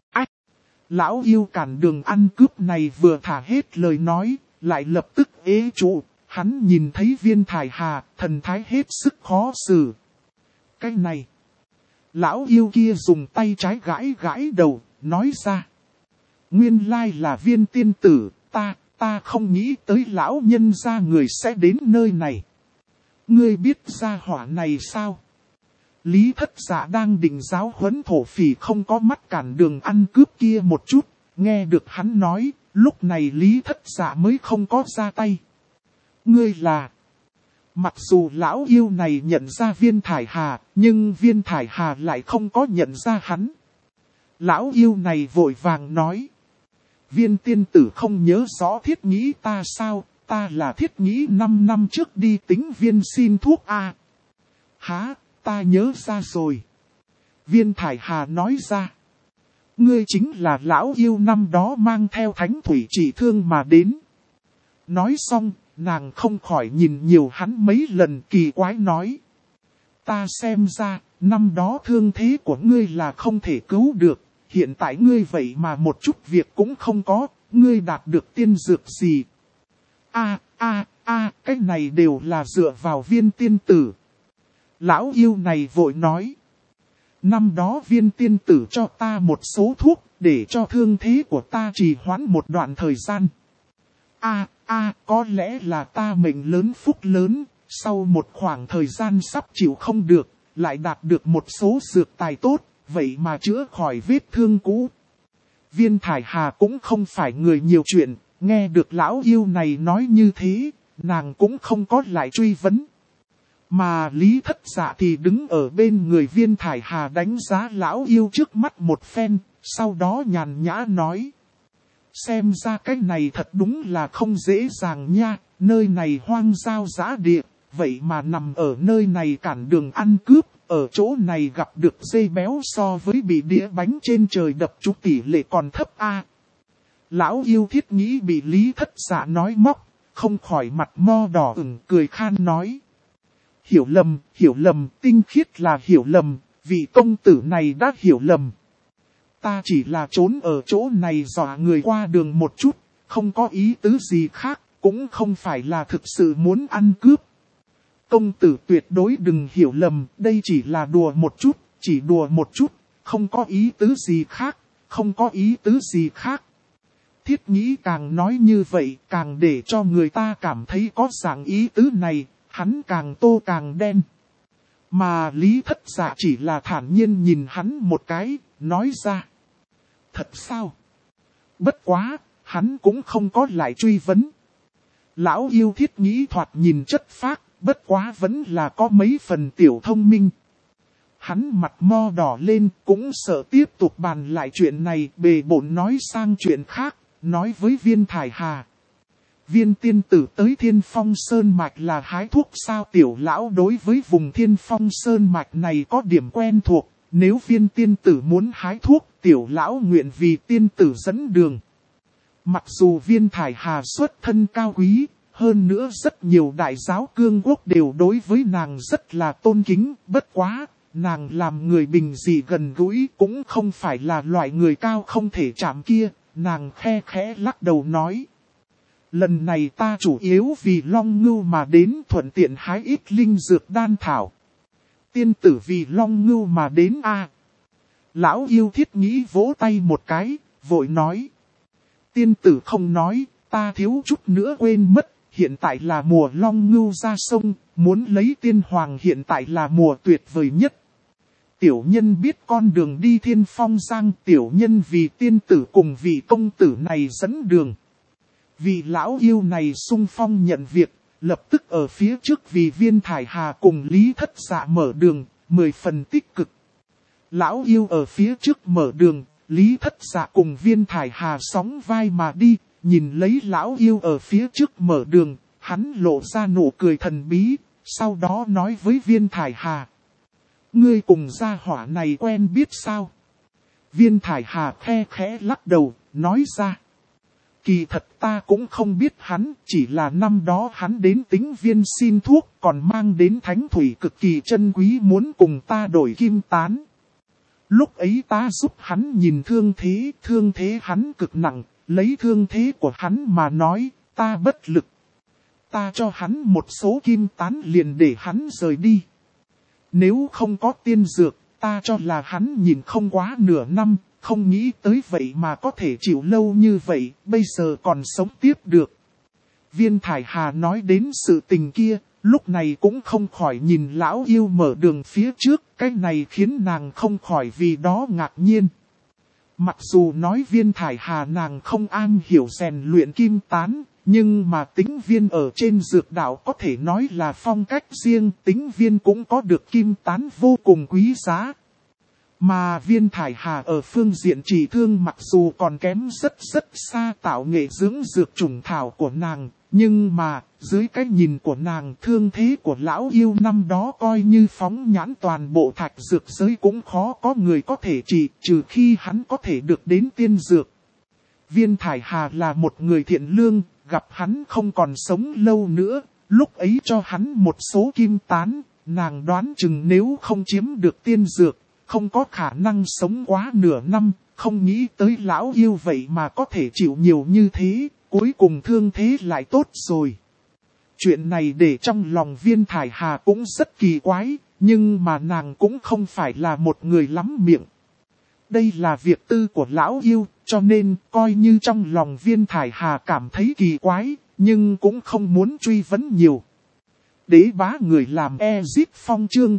S1: Lão yêu cản đường ăn cướp này vừa thả hết lời nói, lại lập tức ế trụ, hắn nhìn thấy Viên Thải Hà, thần thái hết sức khó xử. Cái này, lão yêu kia dùng tay trái gãi gãi đầu, nói ra. Nguyên lai là Viên tiên tử, ta không nghĩ tới lão nhân gia người sẽ đến nơi này. Ngươi biết gia hỏa này sao? Lý Thất Dạ đang định giáo huấn thổ phỉ không có mắt cản đường ăn cướp kia một chút, nghe được hắn nói, lúc này Lý Thất Dạ mới không có ra tay. Ngươi là... Mặc dù lão yêu này nhận ra Viên Thải Hà, nhưng Viên Thải Hà lại không có nhận ra hắn. Lão yêu này vội vàng nói. Viên tiên tử không nhớ rõ Thiết Nhĩ ta sao, ta là Thiết Nhĩ 5 năm trước đi tính viên xin thuốc a. Hả, ta nhớ ra rồi. Viên Thải Hà nói ra. Ngươi chính là lão yêu năm đó mang theo thánh thủy trị thương mà đến. Nói xong, nàng không khỏi nhìn nhiều hắn mấy lần kỳ quái nói. Ta xem ra, năm đó thương thế của ngươi là không thể cứu được. Hiện tại ngươi vậy mà một chút việc cũng không có, ngươi đạt được tiên dược gì? Cái này đều là dựa vào Viên tiên tử. Lão yêu này vội nói. Năm đó Viên tiên tử cho ta một số thuốc, để cho thương thế của ta trì hoãn một đoạn thời gian. Có lẽ là ta mệnh lớn phúc lớn, sau một khoảng thời gian sắp chịu không được, lại đạt được một số dược tài tốt. Vậy mà chữa khỏi vết thương cũ. Viên Thải Hà cũng không phải người nhiều chuyện, nghe được lão yêu này nói như thế, nàng cũng không có lại truy vấn. Mà Lý Thất Dạ thì đứng ở bên người Viên Thải Hà đánh giá lão yêu trước mắt một phen, sau đó nhàn nhã nói. Xem ra cái này thật đúng là không dễ dàng nha, nơi này hoang giao dã địa, vậy mà nằm ở nơi này cản đường ăn cướp. Ở chỗ này gặp được dây béo so với bị đĩa bánh trên trời đập trúng tỷ lệ còn thấp a. Lão yêu Thiết Nhĩ bị Lý Thất Dạ nói móc, không khỏi mặt mo đỏ ửng cười khan nói. Hiểu lầm, tinh khiết là hiểu lầm, vị công tử này đã hiểu lầm. Ta chỉ là trốn ở chỗ này dọa người qua đường một chút, không có ý tứ gì khác, cũng không phải là thực sự muốn ăn cướp. Công tử tuyệt đối đừng hiểu lầm, đây chỉ là đùa một chút, chỉ đùa một chút, không có ý tứ gì khác, không có ý tứ gì khác. Thiết Nhĩ càng nói như vậy, càng để cho người ta cảm thấy có dạng ý tứ này, hắn càng tô càng đen. Mà Lý Thất Dạ chỉ là thản nhiên nhìn hắn một cái, nói ra. Thật sao? Bất quá, hắn cũng không có lại truy vấn. Lão yêu Thiết Nhĩ thoạt nhìn chất phác. Bất quá vẫn là có mấy phần tiểu thông minh. Hắn mặt mo đỏ lên cũng sợ tiếp tục bàn lại chuyện này, bề bộn nói sang chuyện khác, nói với Viên Thải Hà. Viên tiên tử tới Thiên Phong Sơn Mạch là hái thuốc sao? Tiểu lão đối với vùng Thiên Phong Sơn Mạch này có điểm quen thuộc. Nếu viên tiên tử muốn hái thuốc, tiểu lão nguyện vì tiên tử dẫn đường. Mặc dù viên thải hà xuất thân cao quý, hơn nữa rất nhiều đại giáo cương quốc đều đối với nàng rất là tôn kính, bất quá, nàng làm người bình dị gần gũi cũng không phải là loại người cao không thể chạm kia, nàng khe khẽ lắc đầu nói. Lần này ta chủ yếu vì Long Ngưu mà đến thuận tiện hái ít linh dược đan thảo. Tiên tử vì Long Ngưu mà đến a. Lão yêu thiết nghĩ vỗ tay một cái, vội nói. Tiên tử không nói, ta thiếu chút nữa quên mất, hiện tại là mùa Long Ngưu ra sông, muốn lấy tiên hoàng hiện tại là mùa tuyệt vời nhất. Tiểu nhân biết con đường đi Thiên Phong Giang, tiểu nhân vì tiên tử cùng vị công tử này dẫn đường. Vị lão yêu này sung phong nhận việc, lập tức ở phía trước vì viên thải hà cùng Lý Thất Dạ mở đường, 10 phần tích cực. Lão yêu ở phía trước mở đường, Lý Thất Dạ cùng viên thải hà sóng vai mà đi, nhìn lấy lão yêu ở phía trước mở đường, hắn lộ ra nụ cười thần bí, sau đó nói với viên thải hà. Ngươi cùng gia hỏa này quen biết sao? Viên thải hà khe khẽ lắc đầu, nói ra. Kỳ thật ta cũng không biết hắn, chỉ là năm đó hắn đến Tĩnh Viên xin thuốc, còn mang đến thánh thủy cực kỳ chân quý muốn cùng ta đổi kim tán. Lúc ấy ta giúp hắn nhìn thương thế hắn cực nặng, lấy thương thế của hắn mà nói, ta bất lực. Ta cho hắn một số kim tán liền để hắn rời đi. Nếu không có tiên dược, ta cho là hắn nhìn không quá nửa năm, không nghĩ tới vậy mà có thể chịu lâu như vậy, bây giờ còn sống tiếp được. Viên thải hà nói đến sự tình kia, lúc này cũng không khỏi nhìn lão yêu mở đường phía trước, cái này khiến nàng không khỏi vì đó ngạc nhiên. Mặc dù nói viên thải hà nàng không am hiểu rèn luyện kim tán, nhưng mà Tĩnh Viên ở trên dược đạo có thể nói là phong cách riêng, Tĩnh Viên cũng có được kim tán vô cùng quý giá. Mà viên thải hà ở phương diện trị thương mặc dù còn kém rất xa tạo nghệ dưỡng dược trùng thảo của nàng, nhưng mà dưới cái nhìn của nàng thương thế của lão yêu năm đó coi như phóng nhãn toàn bộ thạch dược giới cũng khó có người có thể trị, trừ khi hắn có thể được đến tiên dược. Viên thải hà là một người thiện lương, gặp hắn không còn sống lâu nữa, lúc ấy cho hắn một số kim tán, nàng đoán chừng nếu không chiếm được tiên dược, không có khả năng sống quá nửa năm, không nghĩ tới lão yêu vậy mà có thể chịu nhiều như thế, cuối cùng thương thế lại tốt rồi. Chuyện này để trong lòng viên thải hà cũng rất kỳ quái, nhưng mà nàng cũng không phải là một người lắm miệng. Đây là việc tư của lão yêu, cho nên coi như trong lòng viên thải hà cảm thấy kỳ quái, nhưng cũng không muốn truy vấn nhiều. Đế bá người làm Ezip Phong chương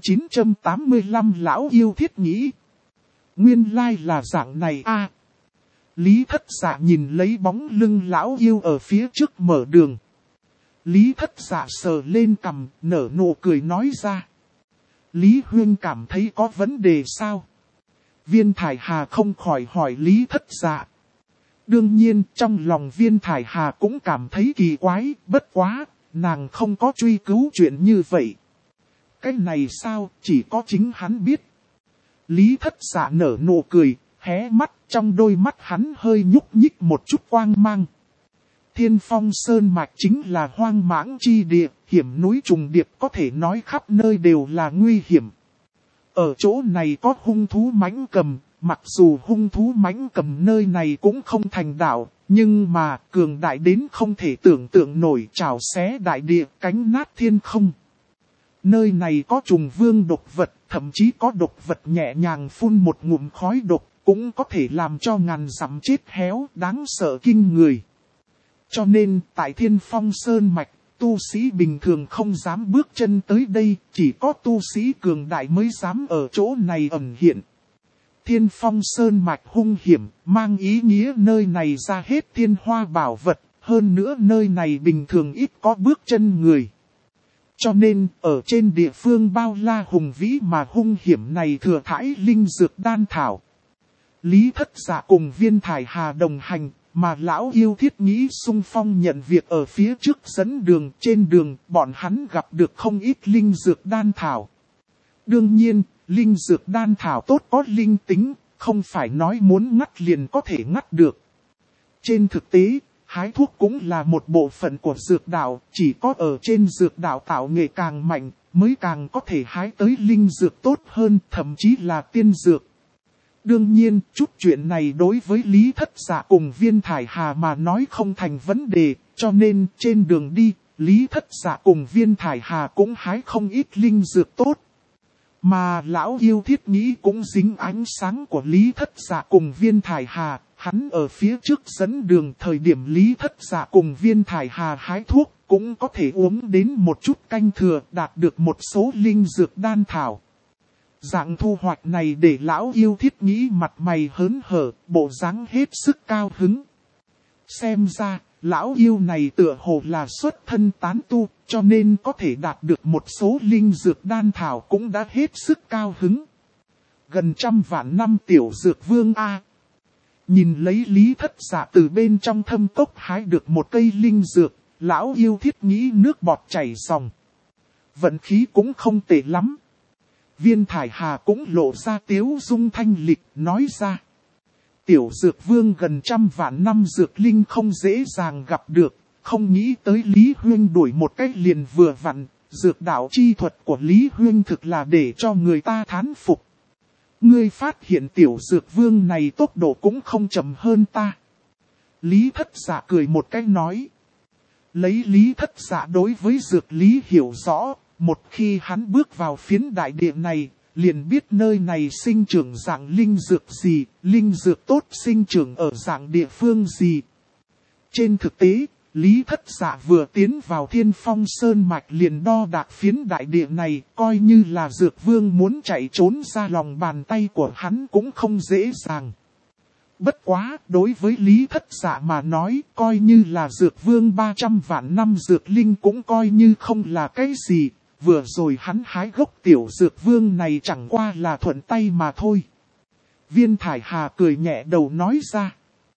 S1: 985 lão yêu thiết nghĩ. Nguyên lai là dạng này a. Lý Thất Dạ nhìn lấy bóng lưng lão yêu ở phía trước mở đường. Lý Thất Dạ sờ lên cằm, nở nụ cười nói ra. Lý Huyên cảm thấy có vấn đề sao? Viên thải hà không khỏi hỏi Lý Thất Dạ. Đương nhiên trong lòng viên thải hà cũng cảm thấy kỳ quái, bất quá. Nàng không có truy cứu chuyện như vậy. Cái này sao, chỉ có chính hắn biết. Lý Thất Dạ nở nụ cười, hé mắt, trong đôi mắt hắn hơi nhúc nhích một chút quang mang. Thiên Phong Sơn Mạch chính là hoang mãng chi địa, hiểm núi trùng điệp có thể nói khắp nơi đều là nguy hiểm. Ở chỗ này có hung thú mãnh cầm, mặc dù hung thú mãnh cầm nơi này cũng không thành đạo. Nhưng mà cường đại đến không thể tưởng tượng nổi trảo xé đại địa cánh nát thiên không. Nơi này có trùng vương độc vật, thậm chí có độc vật nhẹ nhàng phun một ngụm khói độc, cũng có thể làm cho ngàn dặm chết héo đáng sợ kinh người. Cho nên tại Thiên Phong Sơn Mạch, tu sĩ bình thường không dám bước chân tới đây, chỉ có tu sĩ cường đại mới dám ở chỗ này ẩn hiện. Thiên Phong Sơn Mạch hung hiểm, mang ý nghĩa nơi này ra hết thiên hoa bảo vật, hơn nữa nơi này bình thường ít có bước chân người. Cho nên, ở trên địa phương bao la hùng vĩ mà hung hiểm này thừa thãi linh dược đan thảo. Lý Thất Dạ cùng viên thải hà đồng hành, mà lão yêu thiết nghĩ xung phong nhận việc ở phía trước dẫn đường. Trên đường, bọn hắn gặp được không ít linh dược đan thảo. Đương nhiên, linh dược đan thảo tốt có linh tính, không phải nói muốn ngắt liền có thể ngắt được. Trên thực tế, hái thuốc cũng là một bộ phận của dược đạo, chỉ có ở trên dược đạo tạo nghệ càng mạnh, mới càng có thể hái tới linh dược tốt hơn, thậm chí là tiên dược. Đương nhiên, chút chuyện này đối với Lý Thất Dạ cùng Viên Thải Hà mà nói không thành vấn đề, cho nên trên đường đi, Lý Thất Dạ cùng Viên Thải Hà cũng hái không ít linh dược tốt. Mà lão yêu thiết nghĩ cũng dính ánh sáng của Lý Thất Dạ cùng Viên Thải Hà, hắn ở phía trước dẫn đường thời điểm Lý Thất Dạ cùng Viên Thải Hà hái thuốc, cũng có thể uống đến một chút canh thừa, đạt được một số linh dược đan thảo. Dạng thu hoạch này để lão yêu thiết nghĩ mặt mày hớn hở, bộ dáng hết sức cao hứng. Xem ra, lão yêu này tựa hồ là xuất thân tán tu, cho nên có thể đạt được một số linh dược đan thảo cũng đã hết sức cao hứng. Gần 100 vạn năm tiểu dược vương A. Nhìn lấy Lý Thất Dạ từ bên trong thâm cốc hái được một cây linh dược, lão yêu thiết nghĩ nước bọt chảy ròng. Vận khí cũng không tệ lắm. Viên Thải Hà cũng lộ ra tiếu dung thanh lịch, nói ra. Tiểu dược vương gần 100 vạn năm dược linh không dễ dàng gặp được, không nghĩ tới Lý Huyên đuổi một cách liền vừa vặn, dược đạo chi thuật của Lý Huyên thực là để cho người ta thán phục. Ngươi phát hiện tiểu dược vương này tốc độ cũng không chậm hơn ta. Lý Thất Dạ cười một cách nói. Lấy Lý Thất Dạ đối với dược lý hiểu rõ, một khi hắn bước vào phiến đại địa này, liền biết nơi này sinh trưởng dạng linh dược gì, linh dược tốt sinh trưởng ở dạng địa phương gì. Trên thực tế, Lý Thất Dạ vừa tiến vào Thiên Phong Sơn Mạch liền đo đạc phiến đại địa này, coi như là dược vương muốn chạy trốn ra lòng bàn tay của hắn cũng không dễ dàng. Bất quá, đối với Lý Thất Dạ mà nói, coi như là dược vương 300 vạn năm dược linh cũng coi như không là cái gì. Vừa rồi hắn hái gốc tiểu dược vương này chẳng qua là thuận tay mà thôi. Viên Thải Hà cười nhẹ đầu nói ra.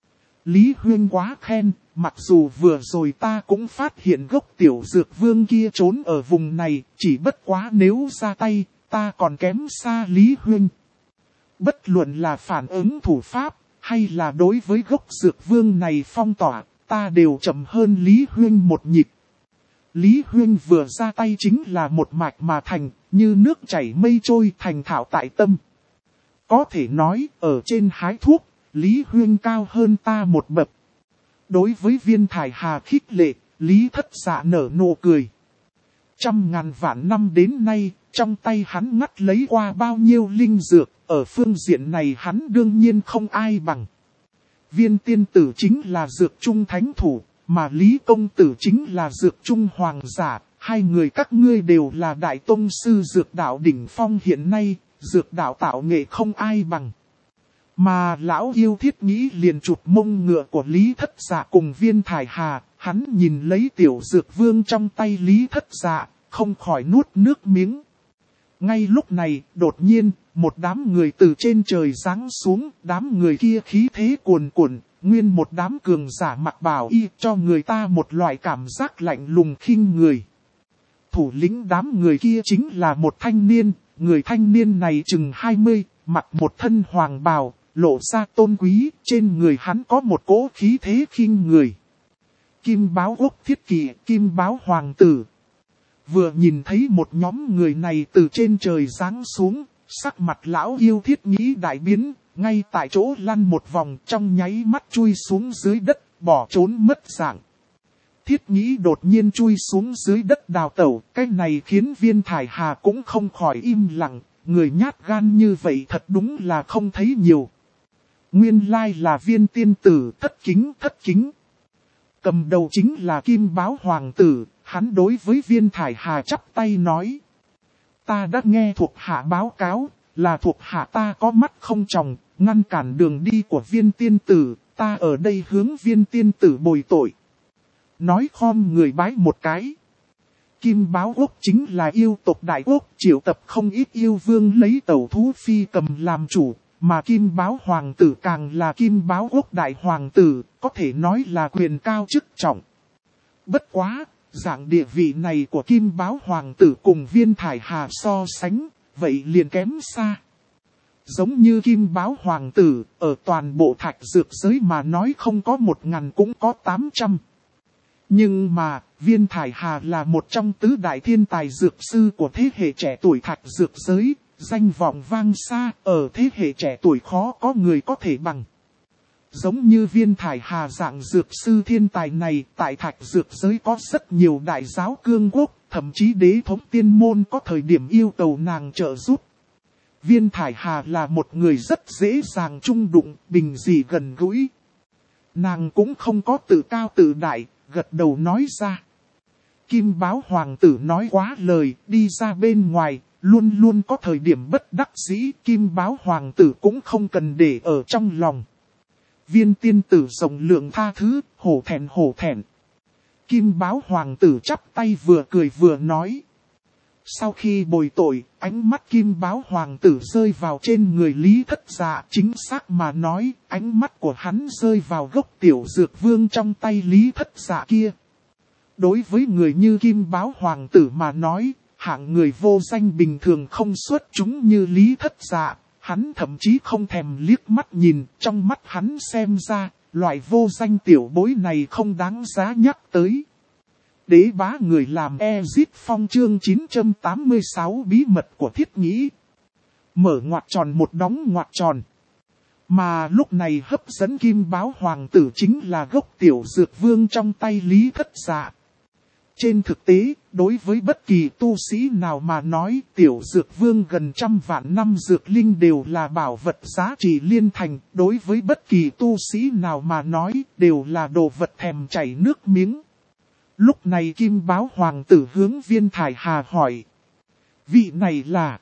S1: Lý Huyên quá khen, mặc dù vừa rồi ta cũng phát hiện gốc tiểu dược vương kia trốn ở vùng này, chỉ bất quá nếu ra tay, ta còn kém xa Lý Huyên. Bất luận là phản ứng thủ pháp, hay là đối với gốc dược vương này phong tỏa, ta đều chậm hơn Lý Huyên một nhịp. Lý Huyên vừa ra tay chính là một mạch mà thành, như nước chảy mây trôi thành thạo tại tâm. Có thể nói, ở trên hái thuốc, Lý Huyên cao hơn ta một bậc. Đối với Viên Thải Hà khích lệ, Lý Thất Dạ nở nụ cười. 100.000 vạn năm đến nay, trong tay hắn ngắt lấy qua bao nhiêu linh dược, ở phương diện này hắn đương nhiên không ai bằng. Viên tiên tử chính là dược trung thánh thủ, mà Lý công tử chính là dược trung hoàng giả, hai người các ngươi đều là đại tông sư dược đạo đỉnh phong hiện nay, dược đạo tạo nghệ không ai bằng. Mà lão yêu thiết nghĩ liền chụp mông ngựa của Lý Thất Dạ cùng Viên Thải Hà, hắn nhìn lấy tiểu dược vương trong tay Lý Thất Dạ, không khỏi nuốt nước miếng. Ngay lúc này, đột nhiên, một đám người từ trên trời giáng xuống, đám người kia khí thế cuồn cuộn, nguyên một đám cường giả mặc bào y cho người ta một loại cảm giác lạnh lùng khinh người. Thủ lĩnh đám người kia chính là một thanh niên, người thanh niên này chừng 20, mặc một thân hoàng bào, lộ ra tôn quý, trên người hắn có một cỗ khí thế khinh người. Kim Báo Quốc Thiết Kỵ, Kim Báo Hoàng tử. Vừa nhìn thấy một nhóm người này từ trên trời giáng xuống, sắc mặt lão yêu thiết nghĩ đại biến, ngay tại chỗ lăn một vòng trong nháy mắt chui xuống dưới đất, bỏ trốn mất dạng. Thiết nghĩ đột nhiên chui xuống dưới đất đào tẩu, cái này khiến Viên Thải Hà cũng không khỏi im lặng, người nhát gan như vậy thật đúng là không thấy nhiều. Nguyên lai là Viên tiên tử, thất kính. Cầm đầu chính là Kim Báo Hoàng tử, hắn đối với Viên Thải Hà chắp tay nói. Ta đã nghe thuộc hạ báo cáo, là thuộc hạ ta có mắt không tròng, ngăn cản đường đi của Viên tiên tử, ta ở đây hướng Viên tiên tử bồi tội. Nói khom người bái một cái. Kim Báo Quốc chính là yêu tộc đại quốc, triệu tập không ít yêu vương lấy tẩu thú phi cầm làm chủ, mà Kim Báo Hoàng tử càng là Kim Báo Quốc đại hoàng tử, có thể nói là quyền cao chức trọng. Bất quá, dạng địa vị này của Kim Báo Hoàng tử cùng Viên Thải Hà so sánh, vậy liền kém xa. Giống như Kim Báo Hoàng tử, ở toàn bộ thạch dược giới mà nói không có 1000 cũng có 800. Nhưng mà, Viên Thải Hà là một trong tứ đại thiên tài dược sư của thế hệ trẻ tuổi thạch dược giới, danh vọng vang xa, ở thế hệ trẻ tuổi khó có người có thể bằng. Giống như Viên Thải Hà dạng dược sư thiên tài này, tại thạch dược giới có rất nhiều đại giáo cương quốc, thậm chí đế thống tiên môn có thời điểm yêu cầu nàng trợ giúp. Viên Thải Hà là một người rất dễ dàng chung đụng, bình dị gần gũi. Nàng cũng không có tự cao tự đại, gật đầu nói ra. Kim Báo Hoàng tử nói quá lời, đi ra bên ngoài, luôn luôn có thời điểm bất đắc dĩ, Kim Báo Hoàng tử cũng không cần để ở trong lòng. Viên tiên tử rộng lượng tha thứ, hổ thẹn. Kim Báo Hoàng tử chắp tay vừa cười vừa nói. Sau khi bồi tội, ánh mắt Kim Báo Hoàng tử rơi vào trên người Lý Thất Dạ. Chính xác mà nói, ánh mắt của hắn rơi vào gốc tiểu dược vương trong tay Lý Thất Dạ kia. Đối với người như Kim Báo Hoàng tử mà nói, hạng người vô danh bình thường không xuất chúng như Lý Thất Dạ. Hắn thậm chí không thèm liếc mắt nhìn, trong mắt hắn xem ra, loại vô danh tiểu bối này không đáng giá nhắc tới. Đế bá người làm Ezit Phong chương 986 bí mật của thiết nghĩ. Mở ngoặc tròn một đóng ngoặc tròn. Mà lúc này hấp dẫn Kim Báo Hoàng tử chính là gốc tiểu dược vương trong tay Lý Thất Dạ. Trên thực tế, đối với bất kỳ tu sĩ nào mà nói tiểu dược vương gần 100 vạn năm dược linh đều là bảo vật giá trị liên thành. Đối với bất kỳ tu sĩ nào mà nói đều là đồ vật thèm chảy nước miếng. Lúc này Kim Báo Hoàng tử hướng Viên Thải Hà hỏi. Vị này là...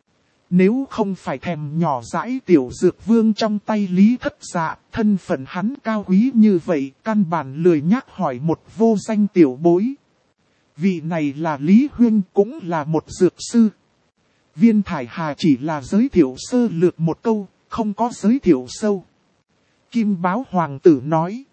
S1: Nếu không phải thèm nhỏ dãi tiểu dược vương trong tay Lý Thất Dạ, thân phận hắn cao quý như vậy, căn bản lười nhắc hỏi một vô danh tiểu bối. Vị này là Lý Huyên, cũng là một dược sư. Viên Thải Hà chỉ là giới thiệu sơ lược một câu, không có giới thiệu sâu. Kim Báo Hoàng tử nói.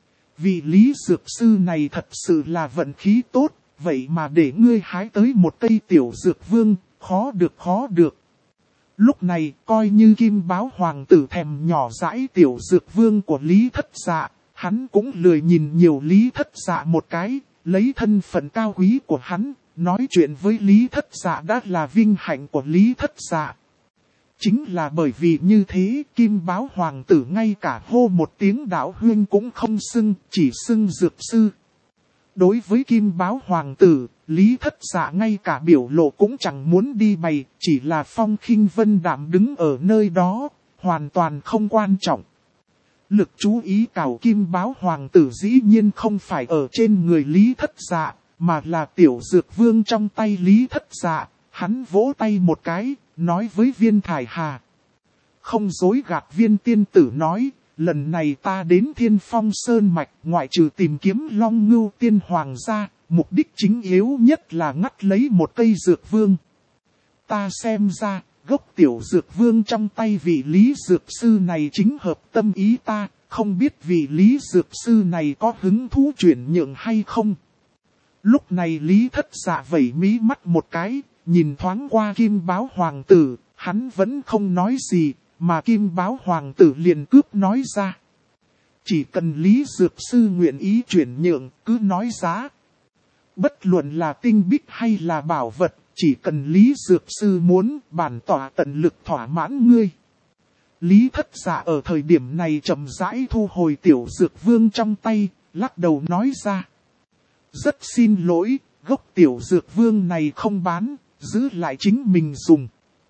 S1: Vị Lý dược sư này thật sự là vận khí tốt, vậy mà để ngươi hái tới một cây tiểu dược vương, khó được. Lúc này, coi như Kim Báo Hoàng tử thèm nhỏ dãi tiểu dược vương của Lý Thất Dạ, hắn cũng lười nhìn nhiều Lý Thất Dạ một cái, lấy thân phận cao quý của hắn, nói chuyện với Lý Thất Dạ đã là vinh hạnh của Lý Thất Dạ. Chính là bởi vì như thế, Kim Báo Hoàng tử ngay cả hô một tiếng đạo huyên cũng không xưng, chỉ xưng dược sư. Đối với Kim Báo Hoàng tử, Lý Thất Dạ ngay cả biểu lộ cũng chẳng muốn đi bày, chỉ là phong khinh vân đạm đứng ở nơi đó, hoàn toàn không quan trọng. Lực chú ý cảo Kim Báo Hoàng tử dĩ nhiên không phải ở trên người Lý Thất Dạ, mà là tiểu dược vương trong tay Lý Thất Dạ. Hắn vỗ tay một cái, nói với Viên Thải Hà. Không dối gạt Viên tiên tử nói, lần này ta đến Thiên Phong Sơn Mạch ngoại trừ tìm kiếm Long Ngưu Tiên Hoàng gia, mục đích chính yếu nhất là ngắt lấy một cây dược vương. Ta xem ra, gốc tiểu dược vương trong tay vị Lý dược sư này chính hợp tâm ý ta, không biết vị Lý dược sư này có hứng thú chuyển nhượng hay không. Lúc này Lý Thất Dạ vẩy mí mắt một cái, nhìn thoáng qua Kim Báo Hoàng tử, hắn vẫn không nói gì, mà Kim Báo Hoàng tử liền cướp nói ra. Chỉ cần Lý dược sư nguyện ý chuyển nhượng, cứ nói giá. Bất luận là tinh bích hay là bảo vật, chỉ cần Lý dược sư muốn, bản tỏa tận lực thỏa mãn ngươi. Lý Thất Dạ ở thời điểm này chậm rãi thu hồi tiểu dược vương trong tay, lắc đầu nói ra. Rất xin lỗi, gốc tiểu dược vương này không bán, giữ lại chính mình dùng.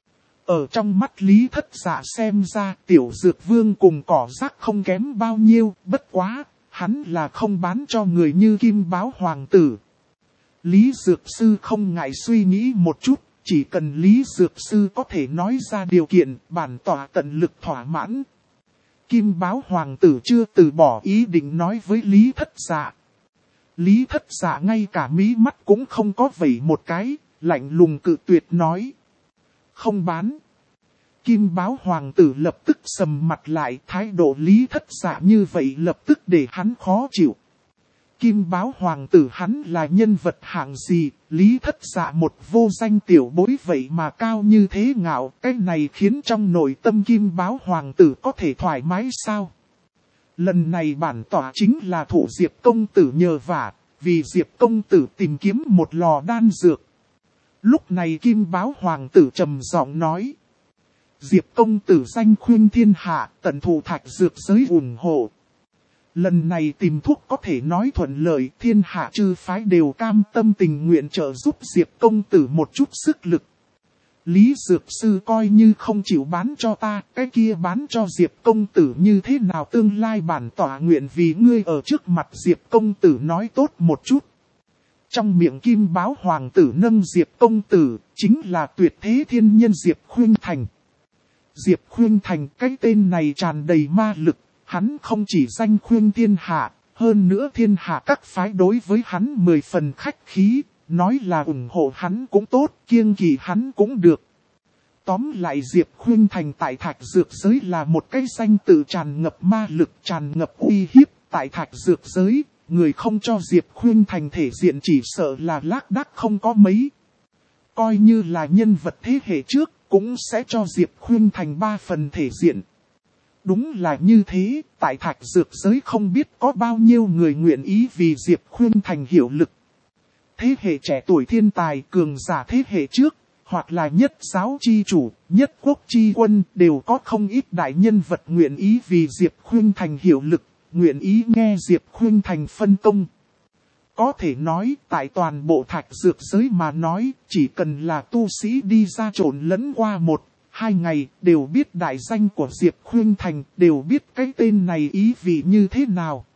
S1: Ở trong mắt Lý Thất Dạ xem ra tiểu dược vương cùng cỏ rác không kém bao nhiêu, bất quá, hắn là không bán cho người như Kim Báo Hoàng tử. Lý dược sư không ngại suy nghĩ một chút, chỉ cần Lý dược sư có thể nói ra điều kiện, bản tỏa tận lực thỏa mãn. Kim Báo Hoàng tử chưa từ bỏ ý định nói với Lý Thất Dạ. Lý Thất Dạ ngay cả mí mắt cũng không có vẩy một cái, lạnh lùng cự tuyệt nói. Không bán. Kim Báo Hoàng tử lập tức sầm mặt lại, thái độ Lý Thất Dạ như vậy lập tức để hắn khó chịu. Kim Báo Hoàng tử hắn là nhân vật hạng gì, Lý Thất Dạ một vô danh tiểu bối vậy mà cao như thế ngạo, cái này khiến trong nội tâm Kim Báo Hoàng tử có thể thoải mái sao? Lần này bản tỏa chính là thủ Diệp công tử nhờ vả, vì Diệp công tử tìm kiếm một lò đan dược. Lúc này Kim Báo Hoàng tử trầm giọng nói. Diệp công tử danh khuynh thiên hạ, tận thủ thạch dược giới ủng hộ. Lần này tìm thuốc có thể nói thuận lợi, thiên hạ chư phái đều cam tâm tình nguyện trợ giúp Diệp công tử một chút sức lực. Lý Dược Sư coi như không chịu bán cho ta, cái kia bán cho Diệp công tử như thế nào, tương lai bản tỏa nguyện vì ngươi ở trước mặt Diệp công tử nói tốt một chút. Trong miệng Kim Báo Hoàng tử nâng Diệp công tử, chính là tuyệt thế thiên nhân Diệp Khuynh Thành. Diệp Khuynh Thành, cái tên này tràn đầy ma lực, hắn không chỉ danh khuynh thiên hạ, hơn nữa thiên hạ các phái đối với hắn 10 phần khách khí, nói là ủng hộ hắn cũng tốt, kiêng kỵ hắn cũng được. Tóm lại Diệp Khuynh Thành tại thạch dược giới là một cái danh tự tràn ngập ma lực, tràn ngập uy hiếp. Tại thạch dược giới, người không cho Diệp Khuynh Thành thể diện chỉ sợ là lác đác không có mấy. Coi như là nhân vật thế hệ trước, cũng sẽ cho Diệp Khuynh Thành 3 phần thể diện. Đúng là như thế, tại thạch dược giới không biết có bao nhiêu người nguyện ý vì Diệp Khuynh Thành hiệu lực. Thế hệ trẻ tuổi thiên tài cường giả thế hệ trước, hoặc là nhất giáo chi chủ, nhất quốc chi quân đều có không ít đại nhân vật nguyện ý vì Diệp Khuynh Thành hiệu lực, nguyện ý nghe Diệp Khuynh Thành phân công. Có thể nói, tại toàn bộ thạch dược giới mà nói, chỉ cần là tu sĩ đi ra trộn lẫn qua 1-2 ngày, đều biết đại danh của Diệp Khuynh Thành, đều biết cái tên này ý vị như thế nào.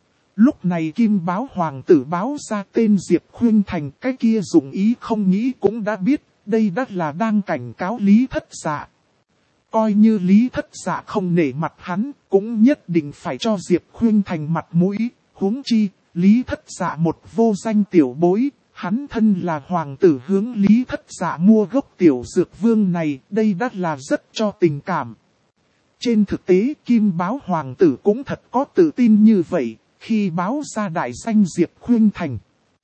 S1: Lúc này Kim Báo Hoàng tử báo ra tên Diệp Khuynh Thành, cái kia dụng ý không nghĩ cũng đã biết, đây đã là đang cảnh cáo Lý Thất Dạ. Coi như Lý Thất Dạ không nể mặt hắn, cũng nhất định phải cho Diệp Khuynh Thành mặt mũi, huống chi, Lý Thất Dạ một vô danh tiểu bối, hắn thân là hoàng tử hướng Lý Thất Dạ mua gốc tiểu dược vương này, đây đã là rất cho tình cảm. Trên thực tế Kim Báo Hoàng tử cũng thật có tự tin như vậy, khi báo ra đại danh Diệp Khuynh Thành.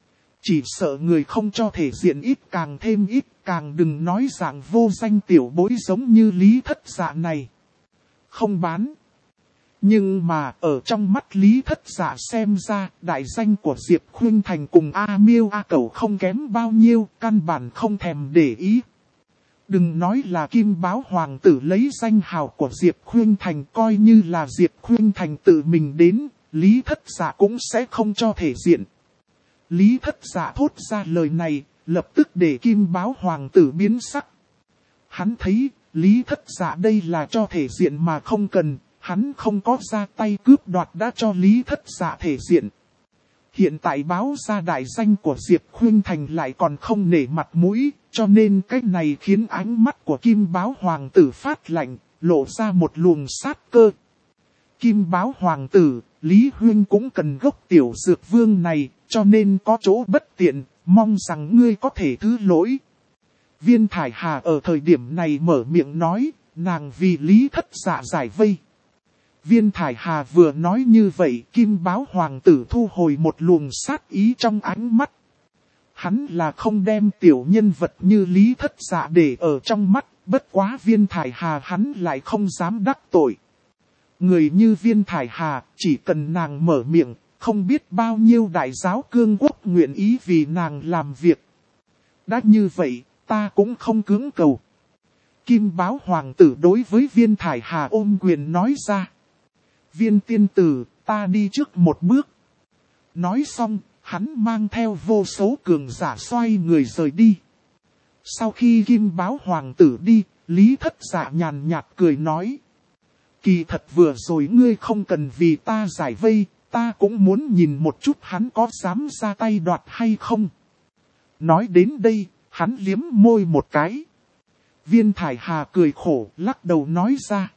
S1: Chỉ sợ người không cho thể diện ít càng thêm ít, càng đừng nói dạng vô danh tiểu bối giống như Lý Thất Dạ này. Không bán. Nhưng mà ở trong mắt Lý Thất Dạ xem ra, đại danh của Diệp Khuynh Thành cùng A Miêu A Cẩu không kém bao nhiêu, căn bản không thèm để ý. Đừng nói là Kim Báo Hoàng tử lấy danh hào của Diệp Khuynh Thành, coi như là Diệp Khuynh Thành tự mình đến, Lý Thất Dạ cũng sẽ không cho thể diện. Lý Thất Dạ thốt ra lời này, lập tức để Kim Báo Hoàng tử biến sắc. Hắn thấy, Lý Thất Dạ đây là cho thể diện mà không cần, hắn không có ra tay cướp đoạt đã cho Lý Thất Dạ thể diện. Hiện tại báo ra đại danh của Diệp Khuynh Thành lại còn không nể mặt mũi, cho nên cái này khiến ánh mắt của Kim Báo Hoàng tử phát lạnh, lộ ra một luồng sát cơ. Kim Báo Hoàng tử, Lý Huynh cũng cần gốc tiểu dược vương này, cho nên có chỗ bất tiện, mong rằng ngươi có thể thứ lỗi. Viên Thải Hà ở thời điểm này mở miệng nói, nàng vì Lý Thất Dạ giải vây. Viên Thải Hà vừa nói như vậy, Kim Báo Hoàng tử thu hồi một luồng sát ý trong ánh mắt. Hắn là không đem tiểu nhân vật như Lý Thất Dạ để ở trong mắt, bất quá Viên Thải Hà hắn lại không dám đắc tội. Người như Viên Thải Hà, chỉ cần nàng mở miệng, không biết bao nhiêu đại giáo cương quốc nguyện ý vì nàng làm việc. Đã như vậy, ta cũng không cưỡng cầu. Kim Báo Hoàng tử đối với Viên Thải Hà ôm quyền nói ra. Viên tiên tử, ta đi trước một bước. Nói xong, hắn mang theo vô số cường giả xoay người rời đi. Sau khi Kim Báo Hoàng tử đi, Lý Thất Dạ nhàn nhạt cười nói. Kỳ thật vừa rồi ngươi không cần vì ta giải vây, ta cũng muốn nhìn một chút hắn có dám ra tay đoạt hay không. Nói đến đây, hắn liếm môi một cái. Viên Thải Hà cười khổ, lắc đầu nói ra.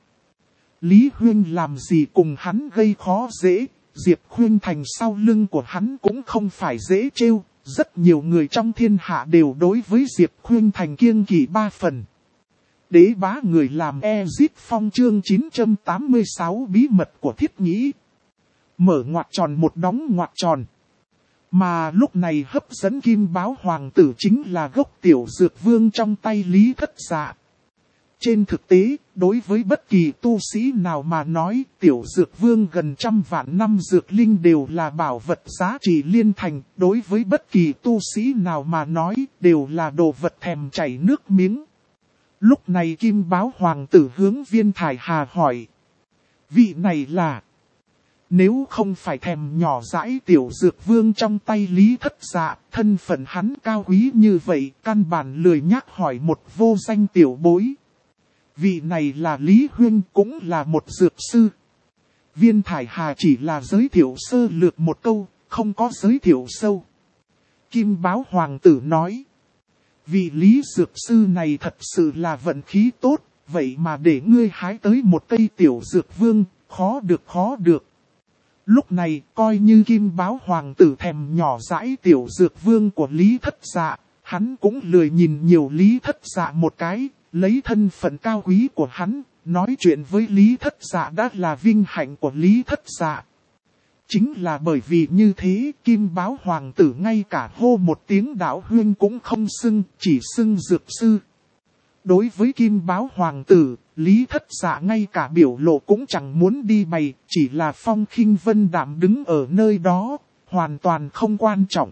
S1: Lý Huynh làm gì cùng hắn gây khó dễ, Diệp Khuynh Thành sau lưng của hắn cũng không phải dễ trêu, rất nhiều người trong thiên hạ đều đối với Diệp Khuynh Thành kiêng kỵ 3 phần. đế bá người làm Ezit Phong chương 986 bí mật của thiết nghĩ. Mở ngoặc tròn một đóng ngoặc tròn. Mà lúc này hấp dẫn kim báo hoàng tử chính là gốc tiểu dược vương trong tay Lý Thất Dạ. Trên thực tế, đối với bất kỳ tu sĩ nào mà nói, tiểu dược vương gần 100 vạn năm dược linh đều là bảo vật giá trị liên thành. Đối với bất kỳ tu sĩ nào mà nói, đều là đồ vật thèm chảy nước miếng. Lúc này kim báo hoàng tử hướng Viên Thải Hà hỏi. Vị này là... Nếu không phải thèm nhỏ dãi tiểu dược vương trong tay Lý Thất Dạ, thân phận hắn cao quý như vậy, căn bản lười nhắc hỏi một vô danh tiểu bối. Vị này là Lý Huynh, cũng là một dược sư. Viên Thải Hà chỉ là giới thiệu sơ lược một câu, không có giới thiệu sâu. Kim báo hoàng tử nói. Vị Lý dược sư này thật sự là vận khí tốt, vậy mà để ngươi hái tới một cây tiểu dược vương, khó được. Lúc này, coi như kim báo hoàng tử thèm nhỏ dãi tiểu dược vương của Lý Thất Dạ, hắn cũng lười nhìn nhiều Lý Thất Dạ một cái, lấy thân phận cao quý của hắn, nói chuyện với Lý Thất Dạ đã là vinh hạnh của Lý Thất Dạ. Chính là bởi vì như thế, kim báo hoàng tử ngay cả hô một tiếng đạo huynh cũng không xưng, chỉ xưng dược sư. Đối với kim báo hoàng tử, Lý Thất Dạ ngay cả biểu lộ cũng chẳng muốn đi bày, chỉ là Phong Khinh Vân Đạm đứng ở nơi đó, hoàn toàn không quan trọng.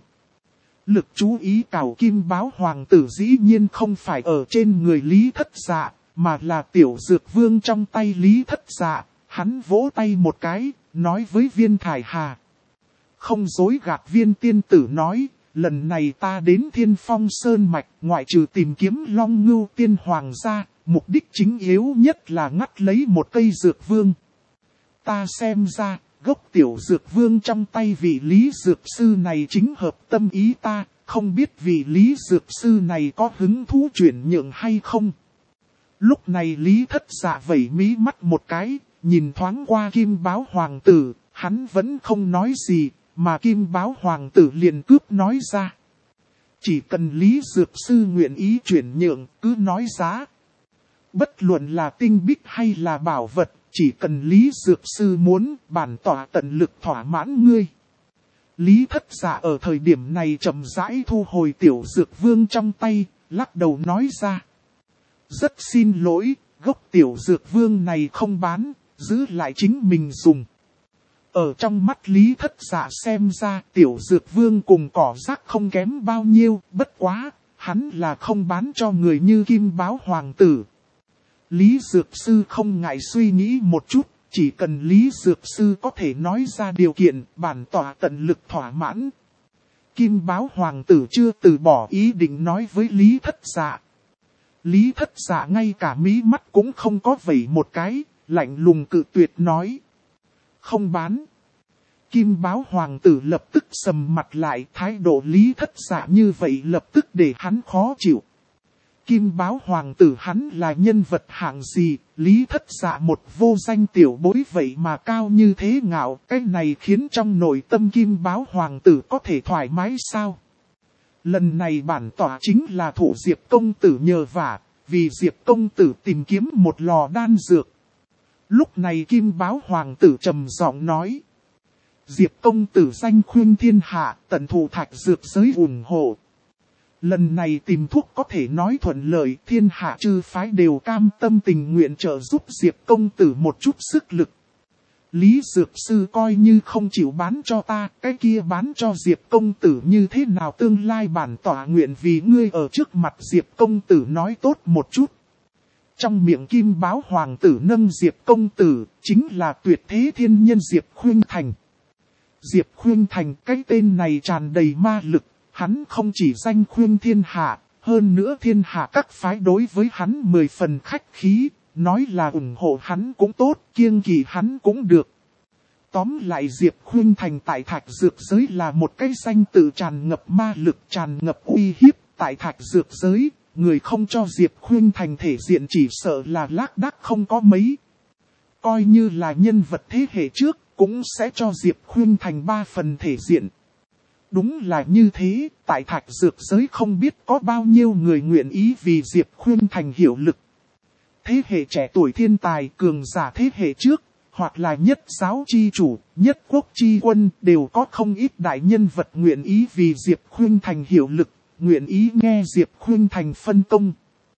S1: Lực chú ý cào kim báo hoàng tử dĩ nhiên không phải ở trên người Lý Thất Dạ, mà là tiểu dược vương trong tay Lý Thất Dạ. Hắn vỗ tay một cái, nói với Viên Thải Hà. Không dối gạt Viên tiên tử nói, lần này ta đến Thiên Phong Sơn Mạch, ngoại trừ tìm kiếm Long Ngưu Tiên Hoàng gia, mục đích chính yếu nhất là ngắt lấy một cây dược vương. Ta xem ra, gốc tiểu dược vương trong tay vị Lý dược sư này chính hợp tâm ý ta, không biết vị Lý dược sư này có hứng thú chuyển nhượng hay không. Lúc này Lý Thất Dạ vẩy mí mắt một cái, nhìn thoáng qua kim báo hoàng tử, hắn vẫn không nói gì, mà kim báo hoàng tử liền cướp nói ra. Chỉ cần Lý dược sư nguyện ý chuyển nhượng, cứ nói giá. Bất luận là tinh bích hay là bảo vật, chỉ cần Lý dược sư muốn, bản tỏa tận lực thỏa mãn ngươi. Lý Thất Dạ ở thời điểm này chậm rãi thu hồi tiểu dược vương trong tay, lắc đầu nói ra. Rất xin lỗi, gốc tiểu dược vương này không bán, giữ lại chính mình dùng. Ở trong mắt Lý Thất Dạ xem ra tiểu dược vương cùng cỏ rác không kém bao nhiêu, bất quá, hắn là không bán cho người như kim báo hoàng tử. Lý dược sư không ngại suy nghĩ một chút, chỉ cần Lý dược sư có thể nói ra điều kiện, bản tỏa tận lực thỏa mãn. Kim báo hoàng tử chưa từ bỏ ý định nói với Lý Thất Dạ. Lý Thất Dạ ngay cả mí mắt cũng không có vẩy một cái, lạnh lùng cự tuyệt nói. Không bán. Kim báo hoàng tử lập tức sầm mặt lại, thái độ Lý Thất Dạ như vậy lập tức để hắn khó chịu. Kim báo hoàng tử hắn là nhân vật hạng gì, Lý Thất Dạ một vô danh tiểu bối vậy mà cao như thế ngạo, cái này khiến trong nội tâm kim báo hoàng tử có thể thoải mái sao? Lần này bản tỏa chính là thụ Diệp công tử nhờ vả, vì Diệp công tử tìm kiếm một lò đan dược. Lúc này kim báo hoàng tử trầm giọng nói. Diệp công tử danh khuyên thiên hạ, tận thụ thạch dược giới ủng hộ. Lần này tìm thuốc có thể nói thuận lợi, thiên hạ chư phái đều cam tâm tình nguyện trợ giúp Diệp công tử một chút sức lực. Lý dược sư coi như không chịu bán cho ta, cái kia bán cho Diệp công tử như thế nào, tương lai bản tỏa nguyện vì ngươi ở trước mặt Diệp công tử nói tốt một chút. Trong miệng kim báo hoàng tử nâng Diệp công tử, chính là tuyệt thế thiên nhân Diệp Khuynh Thành. Diệp Khuynh Thành, cái tên này tràn đầy ma lực, hắn không chỉ danh khuyên thiên hạ, hơn nữa thiên hạ các phái đối với hắn 10 phần khách khí, nói là ủng hộ hắn cũng tốt, kiêng kỵ hắn cũng được. Tóm lại Diệp Khuynh Thành tại thạch dược giới là một cái danh tự tràn ngập ma lực, tràn ngập uy hiếp. Tại thạch dược giới, người không cho Diệp Khuynh Thành thể diện chỉ sợ là lác đác không có mấy. Coi như là nhân vật thế hệ trước, cũng sẽ cho Diệp Khuynh Thành 3 phần thể diện. Đúng là như thế, tại thạch dược giới không biết có bao nhiêu người nguyện ý vì Diệp Khuynh Thành hiệu lực. thế hệ trẻ tuổi thiên tài cường giả thế hệ trước, hoặc là nhất giáo chi chủ, nhất quốc chi quân đều có không ít đại nhân vật nguyện ý vì Diệp Khuynh Thành hiệu lực, nguyện ý nghe Diệp Khuynh Thành phân công.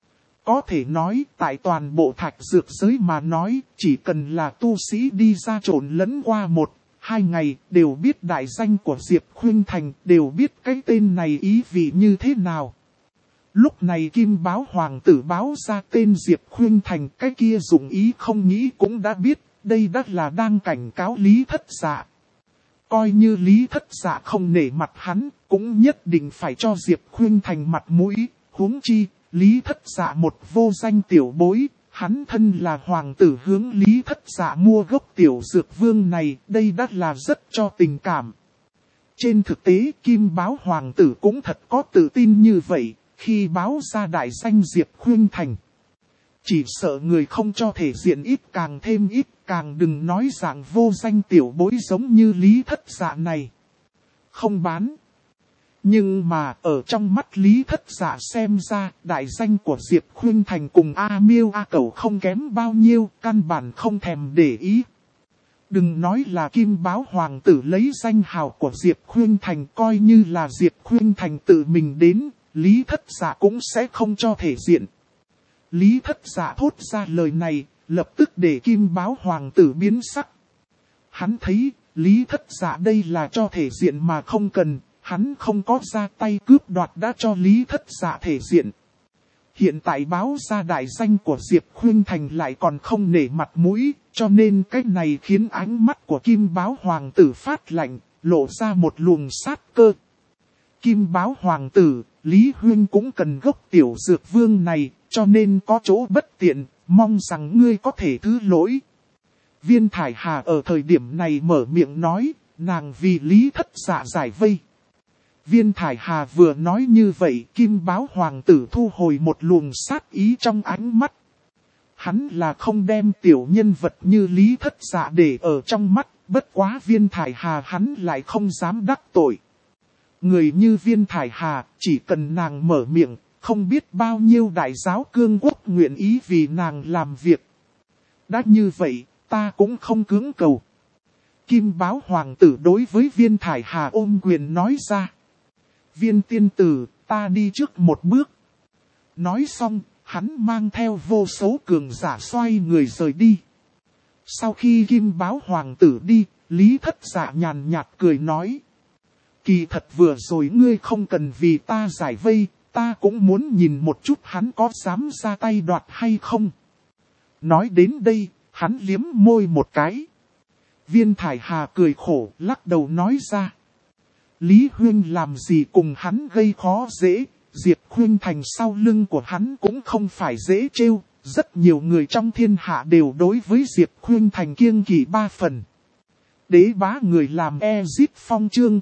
S1: Có thể nói, tại toàn bộ thạch dược giới mà nói, chỉ cần là tu sĩ đi ra trộn lẫn qua 1-2 ngày, đều biết đại danh của Diệp Khuynh Thành, đều biết cái tên này ý vị như thế nào. Lúc này Kim Báo Hoàng tử báo ra tên Diệp Khuynh Thành, cái kia dụng ý không nghĩ cũng đã biết, đây đã là đang cảnh cáo Lý Thất Dạ. Coi như Lý Thất Dạ không nể mặt hắn, cũng nhất định phải cho Diệp Khuynh Thành mặt mũi, huống chi. Lý Thất Dạ một vô danh tiểu bối, hắn thân là hoàng tử hướng Lý Thất Dạ mua gốc tiểu dược vương này, đây đã là rất cho tình cảm. Trên thực tế Kim Báo Hoàng tử cũng thật có tự tin như vậy, khi báo ra đại danh Diệp Khuynh Thành. Chỉ sợ người không cho thể diện ít càng thêm ít, càng đừng nói dạng vô danh tiểu bối giống như Lý Thất Dạ này. Không bán. Nhưng mà ở trong mắt Lý Thất Dạ xem ra, đại danh của Diệp Khuynh Thành cùng A Miêu A Cẩu không kém bao nhiêu, căn bản không thèm để ý. Đừng nói là Kim Báo Hoàng tử lấy danh hào của Diệp Khuynh Thành, coi như là Diệp Khuynh Thành tự mình đến, Lý Thất Dạ cũng sẽ không cho thể diện. Lý Thất Dạ thốt ra lời này, lập tức để Kim Báo Hoàng tử biến sắc. Hắn thấy, Lý Thất Dạ đây là cho thể diện mà không cần. Hắn không có ra tay cướp đoạt đã cho Lý Thất Dạ thể diện. Hiện tại báo ra đại danh của Diệp Khuynh Thành lại còn không nể mặt mũi, cho nên cái này khiến ánh mắt của Kim Báo Hoàng tử phát lạnh, lộ ra một luồng sát cơ. Kim Báo Hoàng tử, Lý Huynh cũng cần gốc tiểu dược vương này, cho nên có chỗ bất tiện, mong rằng ngươi có thể thứ lỗi. Viên Thải Hà ở thời điểm này mở miệng nói, nàng vì Lý Thất Dạ giải vây. Viên Thải Hà vừa nói như vậy, Kim Báo Hoàng tử thu hồi một luồng sát ý trong ánh mắt. Hắn là không đem tiểu nhân vật như Lý Thất Dạ để ở trong mắt, bất quá Viên Thải Hà hắn lại không dám đắc tội. Người như Viên Thải Hà, chỉ cần nàng mở miệng, không biết bao nhiêu đại giáo cương quốc nguyện ý vì nàng làm việc. Đã như vậy, ta cũng không cưỡng cầu. Kim Báo Hoàng tử đối với Viên Thải Hà ôm quyền nói ra. Viên tiên tử, ta đi trước một bước. Nói xong, hắn mang theo vô số cường giả xoay người rời đi. Sau khi Kim Báo Hoàng tử đi, Lý Thất Dạ nhàn nhạt cười nói. Kỳ thật vừa rồi ngươi không cần vì ta giải vây, ta cũng muốn nhìn một chút hắn có dám ra tay đoạt hay không. Nói đến đây, hắn liếm môi một cái. Viên Thải Hà cười khổ, lắc đầu nói ra. Lý Huynh làm gì cùng hắn gây khó dễ, Diệp Khuynh Thành sau lưng của hắn cũng không phải dễ trêu, rất nhiều người trong thiên hạ đều đối với Diệp Khuynh Thành kiêng kỵ 3 phần. Đế bá người làm Ezip Phong chương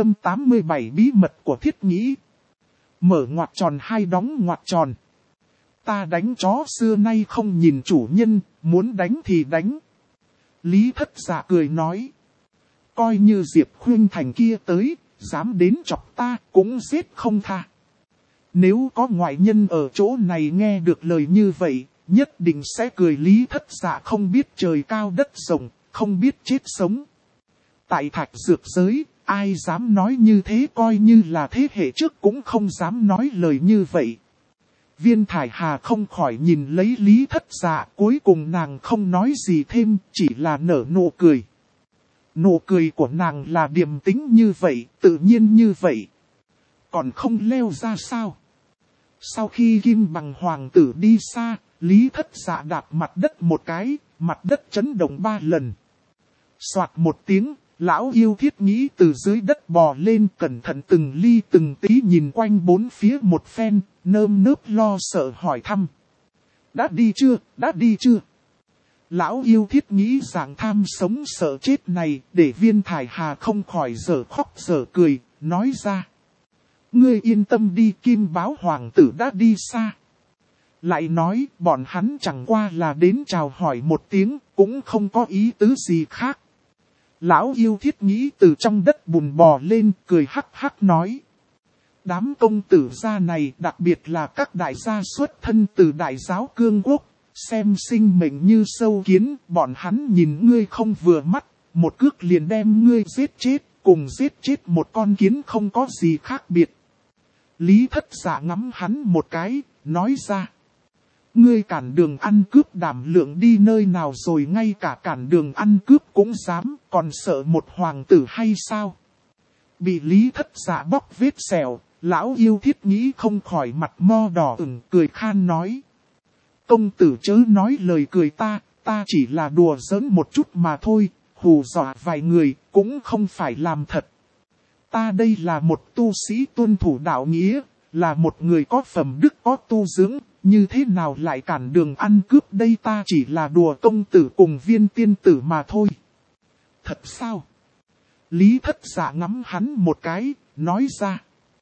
S1: 987 bí mật của thiết nghĩ. Mở ngoặc tròn hai đóng ngoặc tròn. Ta đánh chó xưa nay không nhìn chủ nhân, muốn đánh thì đánh. Lý Thất Dạ cười nói. Coi như Diệp Khuynh Thành kia tới, dám đến chọc ta cũng giết không tha. Nếu có ngoại nhân ở chỗ này nghe được lời như vậy, nhất định sẽ cười Lý Thất Dạ không biết trời cao đất rộng, không biết chết sống. Tại thạch dược giới, ai dám nói như thế coi như là thế hệ trước cũng không dám nói lời như vậy. Viên Thải Hà không khỏi nhìn lấy Lý Thất Dạ, cuối cùng nàng không nói gì thêm, chỉ là nở nụ cười. Nụ cười của nàng là điềm tĩnh như vậy, tự nhiên như vậy. Còn không leo ra sao? Sau khi Kim Bằng Hoàng tử đi xa, Lý Thất Dạ đạp mặt đất một cái, mặt đất chấn động 3 lần. Soạt một tiếng, lão yêu Thiết Nghĩ từ dưới đất bò lên, cẩn thận từng ly từng tí nhìn quanh bốn phía một phen, nơm nớp lo sợ hỏi thăm. Đã đi chưa, đã đi chưa? Lão yêu Thiết Nghĩ dạng tham sống sợ chết này, để Viên Thải Hà không khỏi dở khóc dở cười, nói ra. Ngươi yên tâm đi, Kim Báo Hoàng tử đã đi xa. Lại nói, bọn hắn chẳng qua là đến chào hỏi một tiếng, cũng không có ý tứ gì khác. Lão yêu Thiết Nghĩ từ trong đất bùn bò lên, cười hắc hắc nói. Đám công tử gia này, đặc biệt là các đại gia xuất thân từ đại giáo cương quốc, xem sinh mệnh như sâu kiến, bọn hắn nhìn ngươi không vừa mắt, một cước liền đem ngươi giết chết, cùng giết chết một con kiến không có gì khác biệt. Lý Thất Dạ ngắm hắn một cái, nói ra. Ngươi cản đường ăn cướp đảm lượng đi nơi nào rồi, ngay cả cản đường ăn cướp cũng dám, còn sợ một hoàng tử hay sao? Bị Lý Thất Dạ bóc vết sẹo, lão yêu Thiết Nhĩ không khỏi mặt mo đỏ ửng, cười khan nói. Công tử chớ nói lời cười ta chỉ là đùa giỡn một chút mà thôi, hù dọa vài người, cũng không phải làm thật. Ta đây là một tu sĩ tuân thủ đạo nghĩa, là một người có phẩm đức có tu dưỡng, như thế nào lại cản đường ăn cướp đây, ta chỉ là đùa công tử cùng Viên tiên tử mà thôi. Thật sao? Lý Thất Dạ ngắm hắn một cái, nói ra.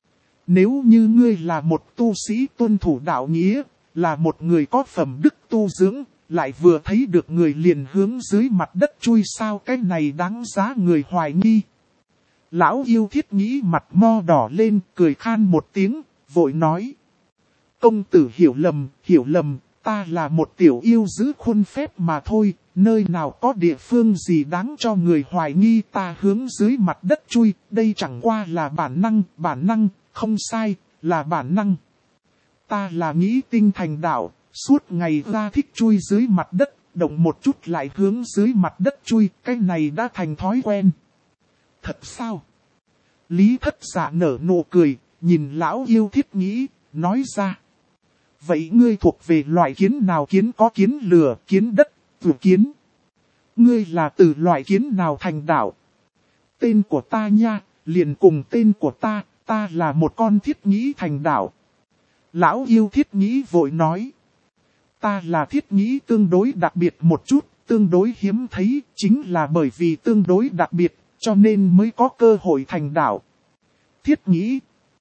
S1: Nếu như ngươi là một tu sĩ tuân thủ đạo nghĩa, là một người có phẩm đức tu dưỡng, lại vừa thấy được người liền hướng dưới mặt đất chui, sao cái này đáng giá người hoài nghi. Lão yêu Thiết Nhĩ mặt mo đỏ lên, cười khan một tiếng, vội nói. Công tử hiểu lầm, ta là một tiểu yêu giữ khuôn phép mà thôi, nơi nào có địa phương gì đáng cho người hoài nghi, ta hướng dưới mặt đất chui, đây chẳng qua là bản năng, không sai, là bản năng. Ta là nghĩ tinh thành đạo, suốt ngày ra thích chui dưới mặt đất, động một chút lại hướng dưới mặt đất chui, cái này đã thành thói quen. Thật sao? Lý Thất Dạ nở nụ cười, nhìn lão yêu Thiết Nhĩ, nói ra. Vậy ngươi thuộc về loại kiến nào? Kiến có kiến lửa, kiến đất, tử kiến. Ngươi là từ loại kiến nào thành đạo? Tên của ta nha, liền cùng tên của ta là một con Thiết Nhĩ thành đạo. Lão yêu Thiết Nhĩ vội nói. Ta là Thiết Nhĩ tương đối đặc biệt một chút, tương đối hiếm thấy, chính là bởi vì tương đối đặc biệt, cho nên mới có cơ hội thành đạo. Thiết Nhĩ.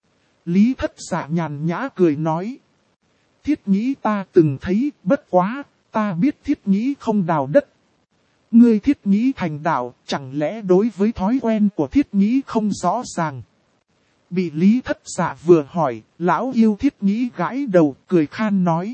S1: Lý Thất Dạ nhàn nhã cười nói. Thiết Nhĩ ta từng thấy, bất quá, ta biết Thiết Nhĩ không đào đất. Ngươi Thiết Nhĩ thành đạo, chẳng lẽ đối với thói quen của Thiết Nhĩ không rõ ràng. Bị Lý Thất Dạ vừa hỏi, lão yêu Thiết Nhĩ gãi đầu, cười khan nói.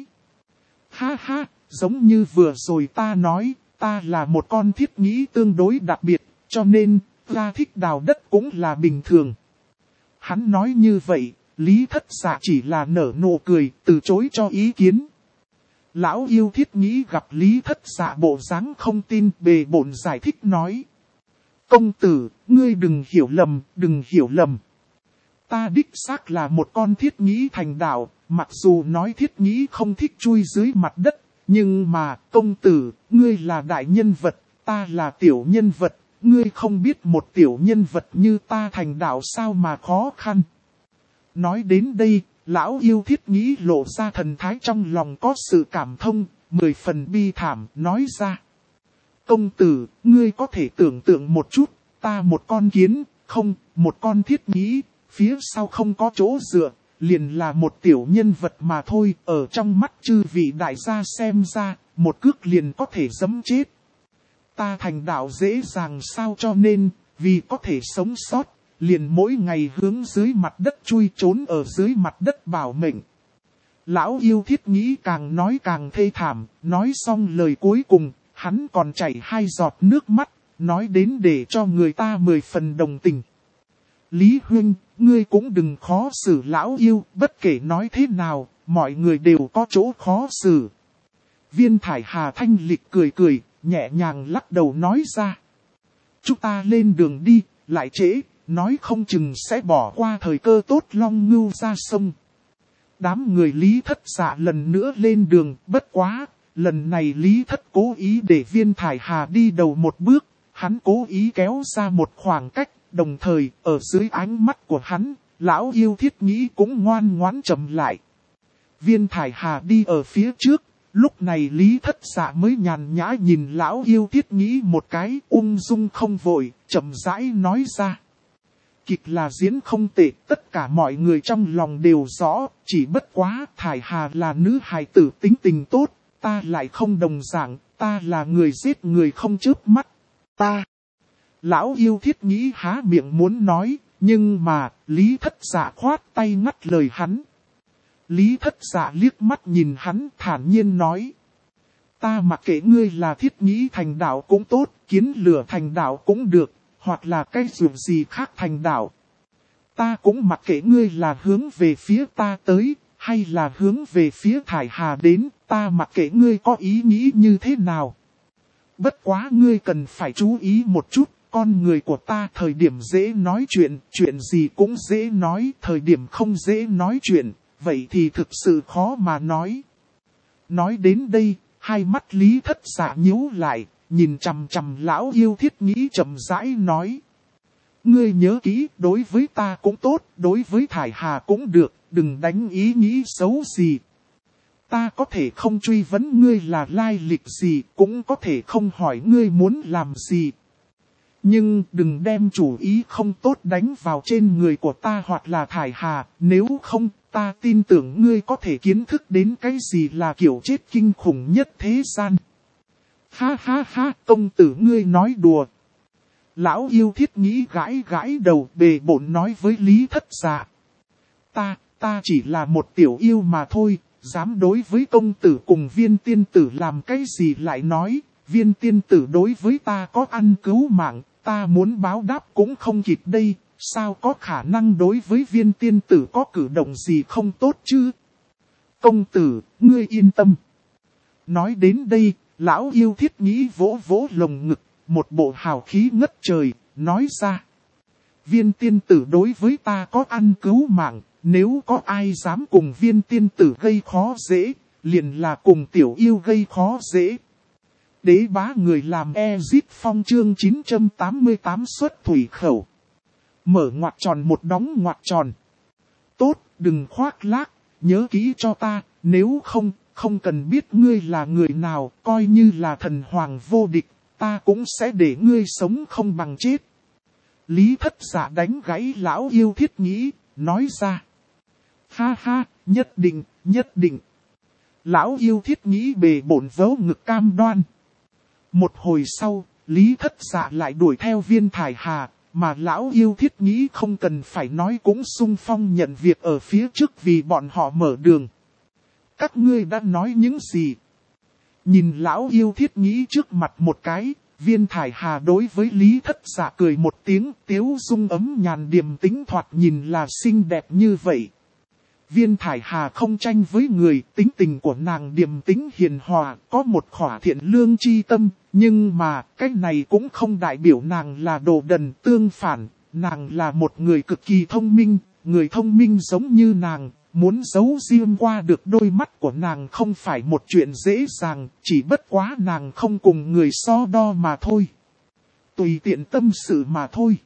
S1: Ha ha, giống như vừa rồi ta nói, ta là một con Thiết Nhĩ tương đối đặc biệt, cho nên, ta thích đào đất cũng là bình thường. Hắn nói như vậy, Lý Thất Dạ chỉ là nở nụ cười, từ chối cho ý kiến. Lão yêu Thiết Nhĩ gặp Lý Thất Dạ bộ dáng không tin, bề bộn giải thích nói. Công tử, ngươi đừng hiểu lầm. Ta đích xác là một con Thiết Nhĩ thành đạo, mặc dù nói Thiết Nhĩ không thích chui dưới mặt đất, nhưng mà, công tử, ngươi là đại nhân vật, ta là tiểu nhân vật, ngươi không biết một tiểu nhân vật như ta thành đạo sao mà khó khăn. Nói đến đây, lão yêu Thiết Nhĩ lộ ra thần thái trong lòng có sự cảm thông, 10 phần bi thảm, nói ra. Công tử, ngươi có thể tưởng tượng một chút, ta một con kiến, không, một con Thiết Nhĩ, phía sau không có chỗ dựa, liền là một tiểu nhân vật mà thôi, ở trong mắt chư vị đại gia xem ra, một cước liền có thể giẫm chết. Ta thành đạo dễ dàng sao, cho nên, vì có thể sống sót, liền mỗi ngày hướng dưới mặt đất chui trốn ở dưới mặt đất bảo mệnh. Lão yêu Thiết Nhĩ càng nói càng thê thảm, nói xong lời cuối cùng, hắn còn chảy 2 giọt nước mắt, nói đến để cho người ta 10 phần đồng tình. Lý huynh, ngươi cũng đừng khó xử lão yêu, bất kể nói thế nào, mọi người đều có chỗ khó xử. Viên Thải Hà thanh lịch cười, nhẹ nhàng lắc đầu nói ra. Chúng ta lên đường đi, lại trễ, nói không chừng sẽ bỏ qua thời cơ tốt long ngưu ra sông. Đám người Lý Thất Dạ lần nữa lên đường, bất quá, lần này Lý Thất cố ý để Viên Thải Hà đi đầu một bước, hắn cố ý kéo ra một khoảng cách, đồng thời, ở dưới ánh mắt của hắn, lão yêu Thiết Nhĩ cũng ngoan ngoãn chậm lại. Viên Thải Hà đi ở phía trước, lúc này Lý Thất Dạ mới nhàn nhã nhìn lão yêu Thiết Nhĩ một cái, ung dung không vội, chậm rãi nói ra. Kịch là diễn không tệ, tất cả mọi người trong lòng đều rõ, chỉ bất quá Thải Hà là nữ hài tử tính tình tốt, ta lại không đồng dạng, ta là người giết người không chớp mắt, ta. Lão yêu Thiết Nhĩ há miệng muốn nói, nhưng mà, Lý Thất Dạ khoát tay ngắt lời hắn. Lý Thất Dạ liếc mắt nhìn hắn thản nhiên nói. Ta mặc kệ ngươi là thiết nghĩ thành đạo cũng tốt, kiến lửa thành đạo cũng được, hoặc là cái dù gì khác thành đạo. Ta cũng mặc kệ ngươi là hướng về phía ta tới, hay là hướng về phía Thải Hà đến, ta mặc kệ ngươi có ý nghĩ như thế nào. Bất quá ngươi cần phải chú ý một chút, con người của ta thời điểm dễ nói chuyện, chuyện gì cũng dễ nói, thời điểm không dễ nói chuyện, vậy thì thực sự khó mà nói. Nói đến đây, hai mắt Lý Thất Dạ nhíu lại, nhìn chằm chằm lão yêu thiết nghĩ chậm rãi nói. Ngươi nhớ kỹ, đối với ta cũng tốt, đối với Thải Hà cũng được, đừng đánh ý nghĩ xấu gì. Ta có thể không truy vấn ngươi là lai lịch gì, cũng có thể không hỏi ngươi muốn làm gì. Nhưng đừng đem chủ ý không tốt đánh vào trên người của ta hoặc là Thải Hà, nếu không, ta tin tưởng ngươi có thể kiến thức đến cái gì là kiểu chết kinh khủng nhất thế gian. Ha ha ha, công tử ngươi nói đùa. Lão yêu thiết nghĩ gãi gãi đầu bề bộn nói với Lý Thất Dạ. Ta chỉ là một tiểu yêu mà thôi, dám đối với công tử cùng Viên tiên tử làm cái gì lại nói, Viên tiên tử đối với ta có ăn cứu mạng, ta muốn báo đáp cũng không kịp đây, sao có khả năng đối với Viên tiên tử có cử động gì không tốt chứ? Công tử, ngươi yên tâm. Nói đến đây, lão yêu thiết nghĩ vỗ vỗ lồng ngực, một bộ hào khí ngất trời, nói ra. Viên tiên tử đối với ta có ăn cứu mạng, nếu có ai dám cùng Viên tiên tử gây khó dễ, liền là cùng tiểu yêu gây khó dễ. Đế bá người làm Ezit Phong chương 988 xuất thủy khẩu. Mở ngoặc tròn một đóng ngoặc tròn. Tốt, đừng khoác lác, nhớ kỹ cho ta, nếu không cần biết ngươi là người nào, coi như là thần hoàng vô địch, ta cũng sẽ để ngươi sống không bằng chết. Lý Thất Dạ đánh gãy lão yêu thiết nghĩ, nói ra. Ha ha, nhất định, nhất định. Lão yêu thiết nghĩ bề bổn vớ ngực cam đoan. Một hồi sau, Lý Thất Dạ lại đuổi theo Viên Thải Hà, mà lão yêu thiết nghĩ không cần phải nói cũng xung phong nhận việc ở phía trước vì bọn họ mở đường. Các ngươi đã nói những gì? Nhìn lão yêu thiết nghĩ trước mặt một cái, Viên Thải Hà đối với Lý Thất Dạ cười một tiếng, tiếu dung ấm nhàn điềm tĩnh thoạt nhìn là xinh đẹp như vậy. Viên Thải Hà không tranh với người, tính tình của nàng điềm tĩnh hiền hòa, có một khỏa thiện lương chi tâm, nhưng mà cái này cũng không đại biểu nàng là đồ đần, tương phản, nàng là một người cực kỳ thông minh, người thông minh giống như nàng, muốn giấu riêng qua được đôi mắt của nàng không phải một chuyện dễ dàng, chỉ bất quá nàng không cùng người so đo mà thôi. Tùy tiện tâm sự mà thôi.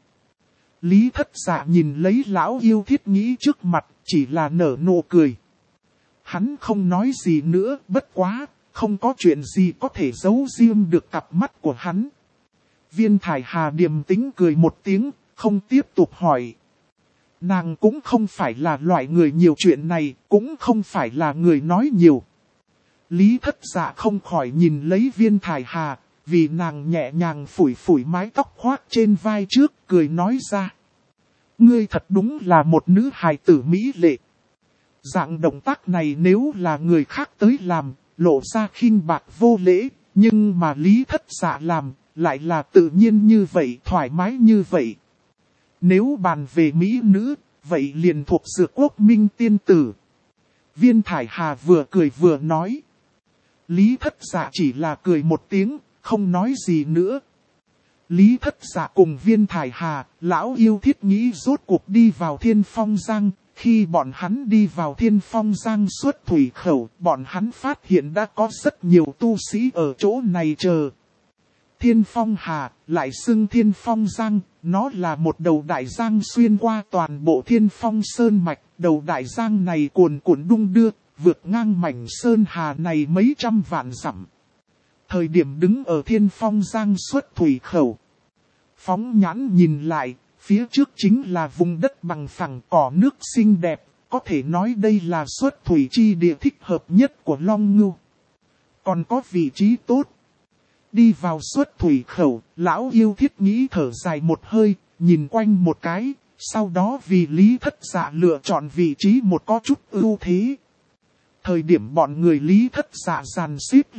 S1: Lý Thất Dạ nhìn lấy lão yêu thiết nghĩ trước mặt, chỉ là nở nụ cười. Hắn không nói gì nữa, bất quá, không có chuyện gì có thể giấu riêng được cặp mắt của hắn. Viên Thải Hà điềm tĩnh cười một tiếng, không tiếp tục hỏi. Nàng cũng không phải là loại người nhiều chuyện này, cũng không phải là người nói nhiều. Lý Thất Dạ không khỏi nhìn lấy Viên Thải Hà, vì nàng nhẹ nhàng phủi phủi mái tóc khoác trên vai trước, cười nói ra. Ngươi thật đúng là một nữ hài tử mỹ lệ. Dạng động tác này nếu là người khác tới làm, lộ ra khinh bạc vô lễ, nhưng mà Lý Thất Dạ làm, lại là tự nhiên như vậy, thoải mái như vậy. Nếu bàn về mỹ nữ, vậy liền thuộc Dược Quốc Minh tiên tử. Viên Thải Hà vừa cười vừa nói. Lý Thất Dạ chỉ là cười một tiếng, không nói gì nữa. Lý Thất Dạ cùng Viên Thải Hà, lão yêu thiết nghĩ rốt cuộc đi vào Thiên Phong Giang. Khi bọn hắn đi vào Thiên Phong Giang xuất thủy khẩu, bọn hắn phát hiện đã có rất nhiều tu sĩ ở chỗ này chờ. Thiên Phong Hà, lại xưng Thiên Phong Giang, nó là một đầu đại giang xuyên qua toàn bộ Thiên Phong Sơn Mạch. Đầu đại giang này cuồn cuộn đung đưa, vượt ngang mảnh Sơn Hà này mấy trăm vạn dặm. Thời điểm đứng ở Thiên Phong Giang xuất thủy khẩu. Phóng nhãn nhìn lại, phía trước chính là vùng đất bằng phẳng cỏ nước xinh đẹp, có thể nói đây là xuất thủy chi địa thích hợp nhất của Long Ngưu. Còn có vị trí tốt. Đi vào xuất thủy khẩu, lão yêu thiết nghĩ thở dài một hơi, nhìn quanh một cái, sau đó vì Lý Thất Dạ lựa chọn vị trí một có chút ưu thế. Thời điểm bọn người Lý Thất Dạ dàn xếp lại,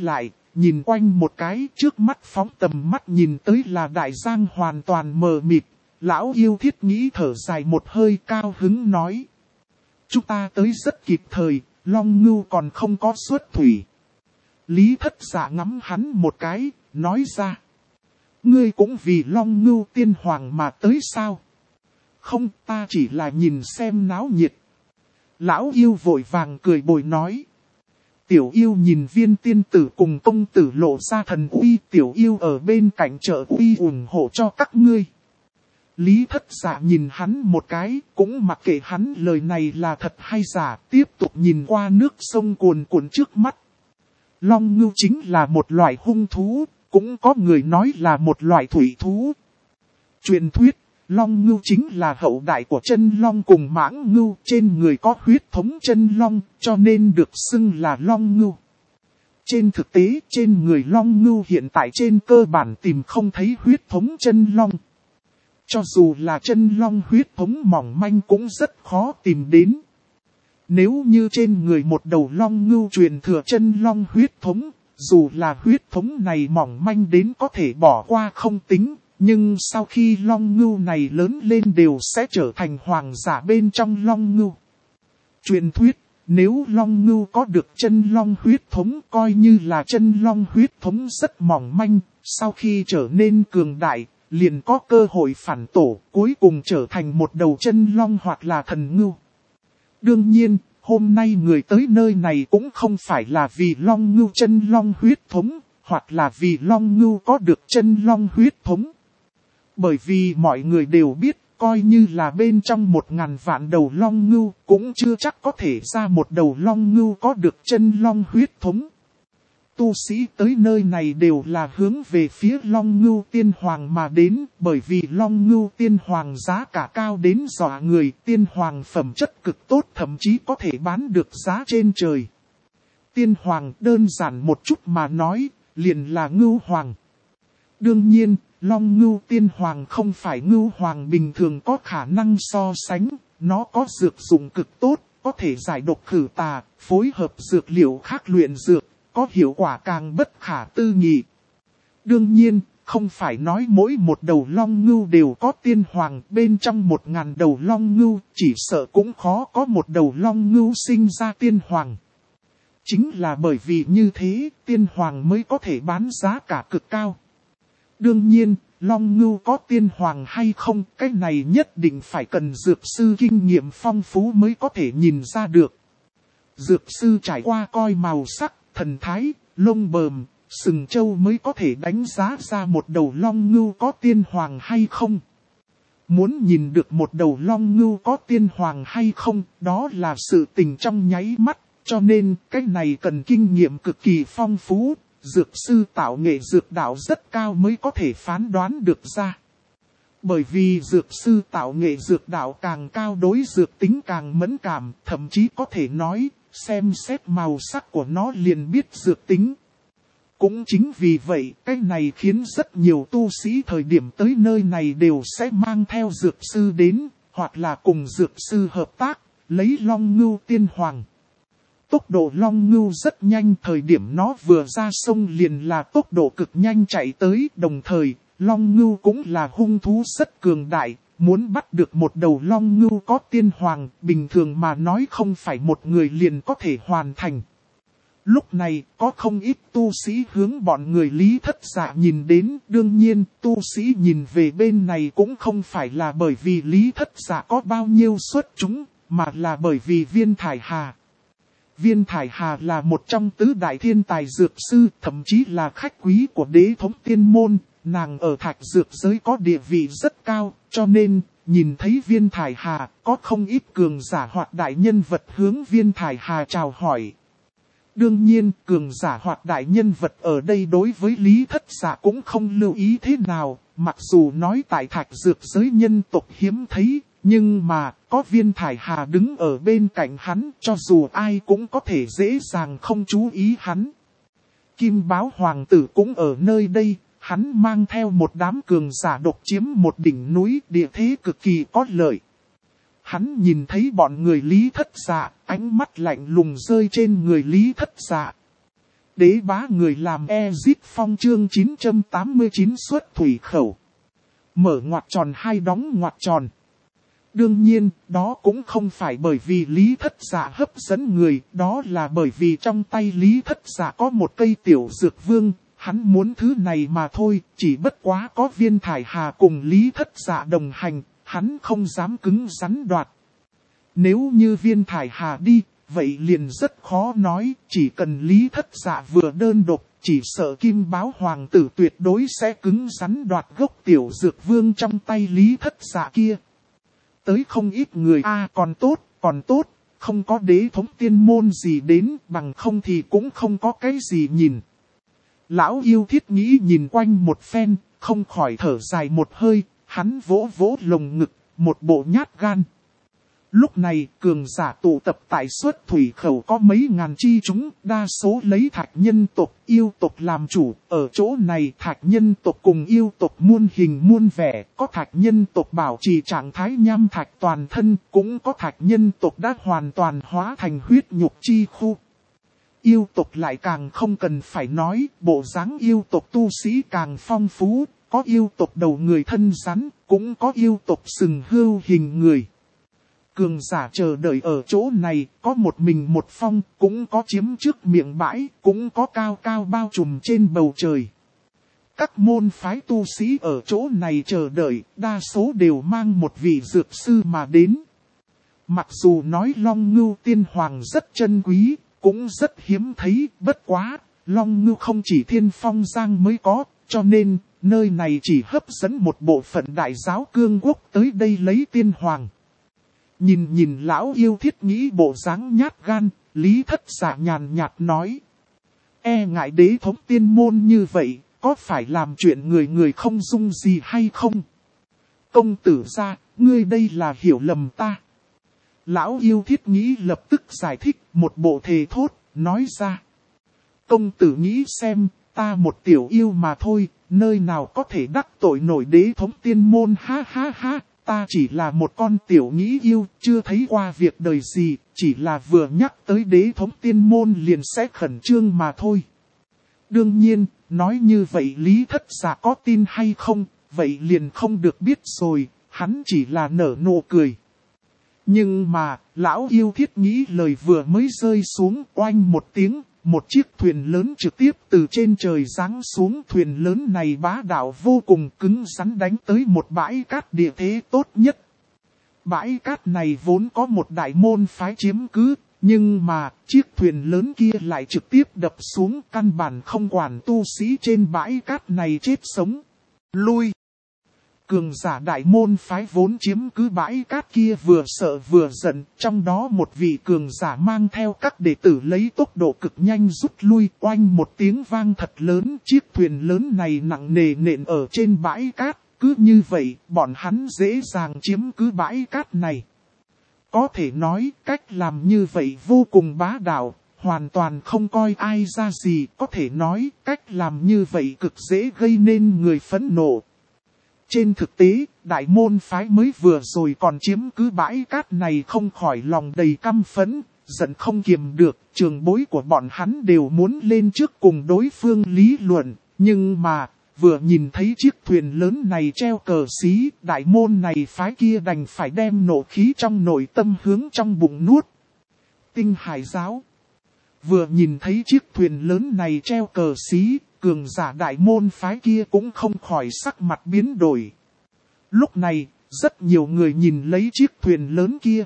S1: nhìn quanh một cái, trước mắt phóng tầm mắt nhìn tới là đại giang hoàn toàn mờ mịt. Lão yêu thiết nghĩ thở dài một hơi, cao hứng nói. Chúng ta tới rất kịp thời, Long Ngưu còn không có xuất thủy. Lý Thất Dạ ngắm hắn một cái, nói ra. Ngươi cũng vì Long Ngưu tiên hoàng mà tới sao? Không, ta chỉ là nhìn xem náo nhiệt. Lão yêu vội vàng cười bồi nói. Tiểu yêu nhìn Viên tiên tử cùng công tử lộ ra thần uy, tiểu yêu ở bên cạnh trợ uy ủng hộ cho các ngươi. Lý Thất Dạ nhìn hắn một cái, cũng mặc kệ hắn lời này là thật hay giả, tiếp tục nhìn qua nước sông cuồn cuộn trước mắt. Long Ngưu chính là một loại hung thú, cũng có người nói là một loại thủy thú. Truyền thuyết, Long Ngưu chính là hậu đại của chân long cùng mãng ngưu, trên người có huyết thống chân long, cho nên được xưng là Long Ngưu. Trên thực tế, trên người Long Ngưu hiện tại trên cơ bản tìm không thấy huyết thống chân long. Cho dù là chân long huyết thống mỏng manh cũng rất khó tìm đến. Nếu như trên người một đầu Long Ngưu truyền thừa chân long huyết thống, dù là huyết thống này mỏng manh đến có thể bỏ qua không tính, nhưng sau khi Long Ngưu này lớn lên đều sẽ trở thành hoàng giả bên trong Long Ngưu. Truyền thuyết, nếu Long Ngưu có được chân long huyết thống coi như là chân long huyết thống rất mỏng manh, sau khi trở nên cường đại, liền có cơ hội phản tổ, cuối cùng trở thành một đầu chân long hoặc là thần ngưu. Đương nhiên, hôm nay người tới nơi này cũng không phải là vì Long Ngưu chân long huyết thống, hoặc là vì Long Ngưu có được chân long huyết thống. Bởi vì mọi người đều biết, coi như là bên trong 1000 vạn đầu Long Ngưu, cũng chưa chắc có thể ra một đầu Long Ngưu có được chân long huyết thống. Tu sĩ tới nơi này đều là hướng về phía Long Ngưu Tiên Hoàng mà đến, bởi vì Long Ngưu Tiên Hoàng giá cả cao đến dọa người, Tiên Hoàng phẩm chất cực tốt, thậm chí có thể bán được giá trên trời. Tiên Hoàng đơn giản một chút mà nói, liền là Ngưu Hoàng. Đương nhiên, Long Ngưu Tiên Hoàng không phải Ngưu Hoàng bình thường có khả năng so sánh, nó có dược dụng cực tốt, có thể giải độc khử tà, phối hợp dược liệu khác luyện dược, có hiệu quả càng bất khả tư nghị. Đương nhiên, không phải nói mỗi một đầu Long Ngưu đều có Tiên Hoàng, bên trong 1000 đầu Long Ngưu, chỉ sợ cũng khó có một đầu Long Ngưu sinh ra Tiên Hoàng. Chính là bởi vì như thế, Tiên Hoàng mới có thể bán giá cả cực cao. Đương nhiên, Long Ngưu có Tiên Hoàng hay không, cái này nhất định phải cần dược sư kinh nghiệm phong phú mới có thể nhìn ra được. Dược sư trải qua coi màu sắc, thần thái, lông bờm, sừng trâu mới có thể đánh giá ra một đầu Long Ngưu có Tiên Hoàng hay không. Muốn nhìn được một đầu Long Ngưu có Tiên Hoàng hay không, đó là sự tình trong nháy mắt, cho nên cái này cần kinh nghiệm cực kỳ phong phú. Dược sư tạo nghệ dược đạo rất cao mới có thể phán đoán được ra. Bởi vì dược sư tạo nghệ dược đạo càng cao đối dược tính càng mẫn cảm, thậm chí có thể nói, xem xét màu sắc của nó liền biết dược tính. Cũng chính vì vậy, cái này khiến rất nhiều tu sĩ thời điểm tới nơi này đều sẽ mang theo dược sư đến, hoặc là cùng dược sư hợp tác, lấy Long Ngưu Tiên Hoàng. Tốc độ Long Ngưu rất nhanh, thời điểm nó vừa ra sông liền là tốc độ cực nhanh chạy tới, đồng thời, Long Ngưu cũng là hung thú rất cường đại, muốn bắt được một đầu Long Ngưu có Tiên Hoàng, bình thường mà nói không phải một người liền có thể hoàn thành. Lúc này, có không ít tu sĩ hướng bọn người Lý Thất Dạ nhìn đến, đương nhiên, tu sĩ nhìn về bên này cũng không phải là bởi vì Lý Thất Dạ có bao nhiêu xuất chúng, mà là bởi vì Viên Thải Hà. Viên Thải Hà là một trong tứ đại thiên tài dược sư, thậm chí là khách quý của đế thống tiên môn, nàng ở thạch dược giới có địa vị rất cao, cho nên, nhìn thấy Viên Thải Hà, có không ít cường giả hoặc đại nhân vật hướng Viên Thải Hà chào hỏi. Đương nhiên, cường giả hoặc đại nhân vật ở đây đối với Lý Thất Dạ cũng không lưu ý thế nào, mặc dù nói tại thạch dược giới nhân tộc hiếm thấy. Nhưng mà, có Viên Thải Hà đứng ở bên cạnh hắn, cho dù ai cũng có thể dễ dàng không chú ý hắn. Kim Báo Hoàng tử cũng ở nơi đây, hắn mang theo một đám cường giả độc chiếm một đỉnh núi, địa thế cực kỳ có lợi. Hắn nhìn thấy bọn người Lý Thất Dạ, ánh mắt lạnh lùng rơi trên người Lý Thất Dạ. đế bá người làm Ezit Phong chương 989 xuất thủy khẩu. Mở ngoặc tròn hay đóng ngoặc tròn. Đương nhiên, đó cũng không phải bởi vì Lý Thất Dạ hấp dẫn người, đó là bởi vì trong tay Lý Thất Dạ có một cây tiểu dược vương, hắn muốn thứ này mà thôi, chỉ bất quá có Viên Thải Hà cùng Lý Thất Dạ đồng hành, hắn không dám cứng rắn đoạt. Nếu như Viên Thải Hà đi, vậy liền rất khó nói, chỉ cần Lý Thất Dạ vừa đơn độc, chỉ sợ Kim Báo Hoàng tử tuyệt đối sẽ cứng rắn đoạt gốc tiểu dược vương trong tay Lý Thất Dạ kia. Tới không ít người còn tốt, không có đế thống tiên môn gì đến, bằng không thì cũng không có cái gì nhìn. Lão yêu thiết nghĩ nhìn quanh một phen, không khỏi thở dài một hơi, hắn vỗ vỗ lồng ngực, một bộ nhát gan. Lúc này, cường giả tụ tập tại xuất thủy khẩu có mấy ngàn chi chúng, đa số lấy thạch nhân tộc, yêu tộc làm chủ. Ở chỗ này thạch nhân tộc cùng yêu tộc muôn hình muôn vẻ, có thạch nhân tộc bảo trì trạng thái nham thạch toàn thân, cũng có thạch nhân tộc đã hoàn toàn hóa thành huyết nhục chi khu. Yêu tộc lại càng không cần phải nói, bộ dáng yêu tộc tu sĩ càng phong phú, có yêu tộc đầu người thân rắn, cũng có yêu tộc sừng hươu hình người. Cường giả chờ đợi ở chỗ này, có một mình một phong, cũng có chiếm trước miệng bãi, cũng có cao cao bao trùm trên bầu trời. Các môn phái tu sĩ ở chỗ này chờ đợi, đa số đều mang một vị dược sư mà đến. Mặc dù nói Long Ngưu Tiên Hoàng rất chân quý, cũng rất hiếm thấy, bất quá, Long Ngưu không chỉ Thiên Phong Giang mới có, cho nên, nơi này chỉ hấp dẫn một bộ phận đại giáo cương quốc tới đây lấy Tiên Hoàng. Nhìn lão yêu thiết nghĩ bộ dáng nhát gan, Lý Thất Dạ nhàn nhạt nói. E ngại đế thống tiên môn như vậy, có phải làm chuyện người không dung gì hay không? Công tử gia, ngươi đây là hiểu lầm ta. Lão yêu thiết nghĩ lập tức giải thích, một bộ thề thốt, nói ra. Công tử nghĩ xem, ta một tiểu yêu mà thôi, nơi nào có thể đắc tội nổi đế thống tiên môn ha ha ha. Ta chỉ là một con tiểu nghĩ yêu, chưa thấy qua việc đời gì, chỉ là vừa nhắc tới đế thống tiên môn liền sẽ khẩn trương mà thôi. Đương nhiên, nói như vậy Lý Thất Dạ có tin hay không, vậy liền không được biết rồi, hắn chỉ là nở nụ cười. Nhưng mà, lão yêu thiết nghĩ lời vừa mới rơi xuống, oanh một tiếng, một chiếc thuyền lớn trực tiếp từ trên trời giáng xuống. Thuyền lớn này bá đạo vô cùng cứng rắn đánh tới một bãi cát địa thế tốt nhất. Bãi cát này vốn có một đại môn phái chiếm cứ, nhưng mà chiếc thuyền lớn kia lại trực tiếp đập xuống, căn bản không quản tu sĩ trên bãi cát này chết sống. Lui! Cường giả đại môn phái vốn chiếm cứ bãi cát kia vừa sợ vừa giận, trong đó một vị cường giả mang theo các đệ tử lấy tốc độ cực nhanh rút lui, oanh một tiếng vang thật lớn, chiếc thuyền lớn này nặng nề nện ở trên bãi cát, cứ như vậy, bọn hắn dễ dàng chiếm cứ bãi cát này. Có thể nói, cách làm như vậy vô cùng bá đạo, hoàn toàn không coi ai ra gì, có thể nói, cách làm như vậy cực dễ gây nên người phẫn nộ. Trên thực tế, đại môn phái mới vừa rồi còn chiếm cứ bãi cát này không khỏi lòng đầy căm phẫn, giận không kiềm được, trường bối của bọn hắn đều muốn lên trước cùng đối phương lý luận, nhưng mà, vừa nhìn thấy chiếc thuyền lớn này treo cờ xí, đại môn này phái kia đành phải đem nộ khí trong nội tâm hướng trong bụng nuốt. Tinh Hải giáo vừa nhìn thấy chiếc thuyền lớn này treo cờ xí, cường giả đại môn phái kia cũng không khỏi sắc mặt biến đổi. Lúc này, rất nhiều người nhìn lấy chiếc thuyền lớn kia.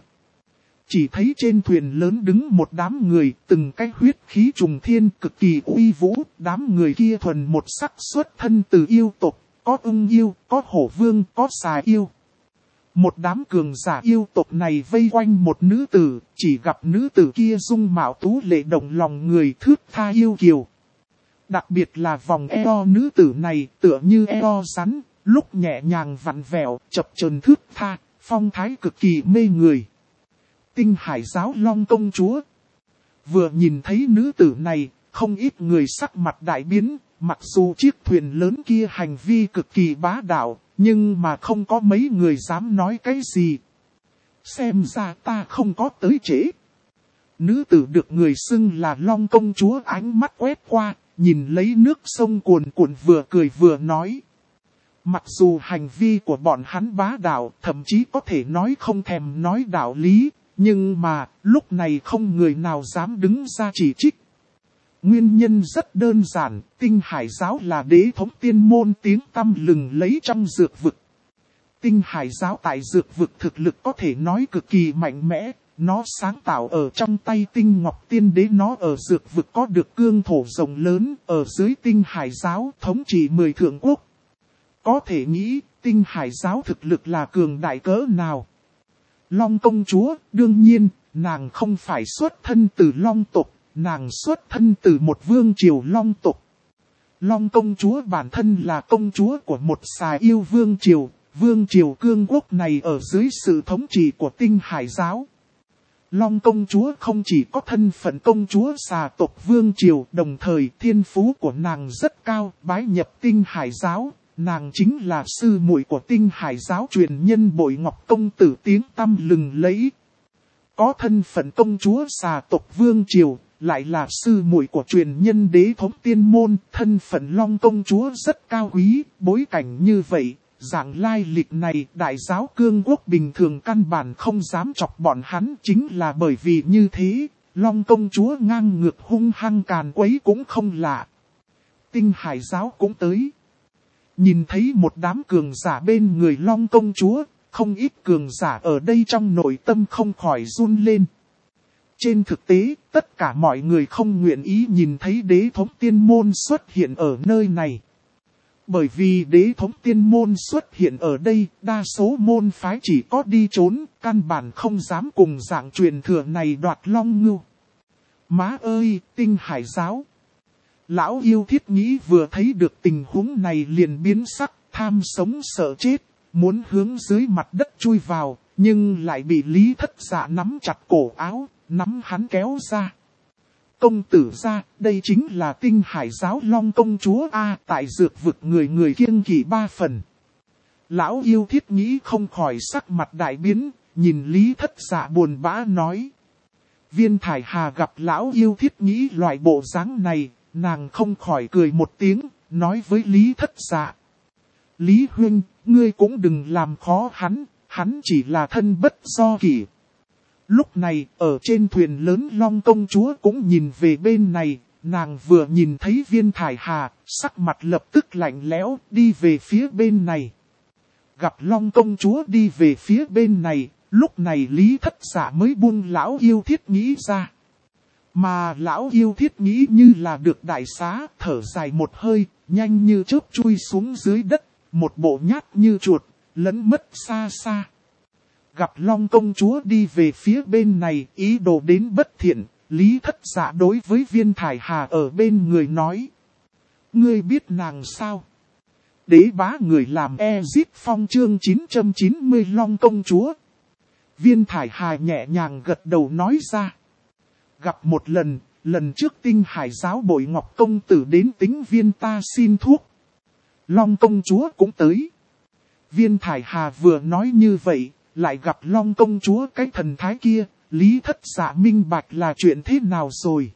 S1: Chỉ thấy trên thuyền lớn đứng một đám người, từng cái huyết khí trùng thiên cực kỳ uy vũ, đám người kia thuần một sắc xuất thân từ yêu tộc, có ưng yêu, có hổ vương, có xà yêu. Một đám cường giả yêu tộc này vây quanh một nữ tử, chỉ gặp nữ tử kia dung mạo tú lệ động lòng người thước tha yêu kiều. Đặc biệt là vòng eo nữ tử này tựa như eo rắn, lúc nhẹ nhàng vặn vẹo, chập chờn thước tha, phong thái cực kỳ mê người. Tinh Hải giáo Long công chúa. Vừa nhìn thấy nữ tử này, không ít người sắc mặt đại biến, mặc dù chiếc thuyền lớn kia hành vi cực kỳ bá đạo, nhưng mà không có mấy người dám nói cái gì. Xem ra ta không có tới trễ. Nữ tử được người xưng là Long công chúa ánh mắt quét qua, nhìn lấy nước sông cuồn cuộn vừa cười vừa nói. Mặc dù hành vi của bọn hắn bá đạo, thậm chí có thể nói không thèm nói đạo lý, nhưng mà lúc này không người nào dám đứng ra chỉ trích. Nguyên nhân rất đơn giản, Tinh Hải giáo là đế thống tiên môn tiếng tăm lừng lấy trong dược vực. Tinh Hải giáo tại dược vực thực lực có thể nói cực kỳ mạnh mẽ, nó sáng tạo ở trong tay Tinh Ngọc Tiên Đế, nó ở dược vực có được cương thổ rộng lớn, ở dưới Tinh Hải giáo thống trị 10 thượng quốc. Có thể nghĩ, Tinh Hải giáo thực lực là cường đại cỡ nào. Long công chúa, đương nhiên, nàng không phải xuất thân từ Long tộc, nàng xuất thân từ một vương triều Long tộc. Long công chúa bản thân là công chúa của một xà yêu vương triều cương quốc này ở dưới sự thống trị của Tinh Hải giáo. Long công chúa không chỉ có thân phận công chúa xà tộc vương triều, đồng thời thiên phú của nàng rất cao, bái nhập Tinh Hải giáo. Nàng chính là sư muội của Tinh Hải giáo truyền nhân Bội Ngọc công tử tiếng tăm lừng lẫy. Có thân phận công chúa xà tộc vương triều, lại là sư muội của truyền nhân đế thống tiên môn, thân phận Long công chúa rất cao quý, bối cảnh như vậy, dạng lai lịch này đại giáo cương quốc bình thường căn bản không dám chọc bọn hắn, chính là bởi vì như thế, Long công chúa ngang ngược hung hăng càn quấy cũng không lạ. Tinh Hải giáo cũng tới. Nhìn thấy một đám cường giả bên người Long công chúa, không ít cường giả ở đây trong nội tâm không khỏi run lên. Trên thực tế, tất cả mọi người không nguyện ý nhìn thấy đế thống tiên môn xuất hiện ở nơi này. Bởi vì đế thống tiên môn xuất hiện ở đây, đa số môn phái chỉ có đi trốn, căn bản không dám cùng dạng truyền thừa này đoạt Long ngưu. Má ơi, Tinh Hải giáo! Lão yêu Thiết Nghĩ vừa thấy được tình huống này liền biến sắc, tham sống sợ chết, muốn hướng dưới mặt đất chui vào, nhưng lại bị Lý Thất Dạ nắm chặt cổ áo, nắm hắn kéo ra. Công tử ra, đây chính là Tinh Hải giáo Long công chúa A, tại dược vực người người kiêng kỵ 3 phần. Lão yêu Thiết Nghĩ không khỏi sắc mặt đại biến, nhìn Lý Thất Dạ buồn bã nói. Viên Thải Hà gặp lão yêu Thiết Nghĩ loại bộ dáng này, nàng không khỏi cười một tiếng, nói với Lý Thất Dạ. Lý huynh, ngươi cũng đừng làm khó hắn chỉ là thân bất do kỷ. Lúc này, ở trên thuyền lớn Long công chúa cũng nhìn về bên này, nàng vừa nhìn thấy Viên Thải Hà, sắc mặt lập tức lạnh lẽo, đi về phía bên này. Gặp Long công chúa đi về phía bên này, lúc này Lý Thất Dạ mới buông lão yêu Thiết Nghĩ ra. Mà lão yêu Thiết Nghĩ như là được đại xá, thở dài một hơi, nhanh như chớp chui xuống dưới đất, một bộ nhát như chuột, lẫn mất xa xa. Gặp Long công chúa đi về phía bên này, ý đồ đến bất thiện, Lý Thất Dạ đối với Viên Thải Hà ở bên người nói. Ngươi biết nàng sao? Đế bá người làm Ezip Phong chương 990 Long công chúa. Viên Thải Hà nhẹ nhàng gật đầu nói ra. Gặp một lần trước Tinh Hải giáo Bội Ngọc công tử đến Tính Viên ta xin thuốc. Long công chúa cũng tới. Viên Thải Hà vừa nói như vậy, lại gặp Long công chúa cái thần thái kia, Lý Thất Dạ minh bạch là chuyện thế nào rồi.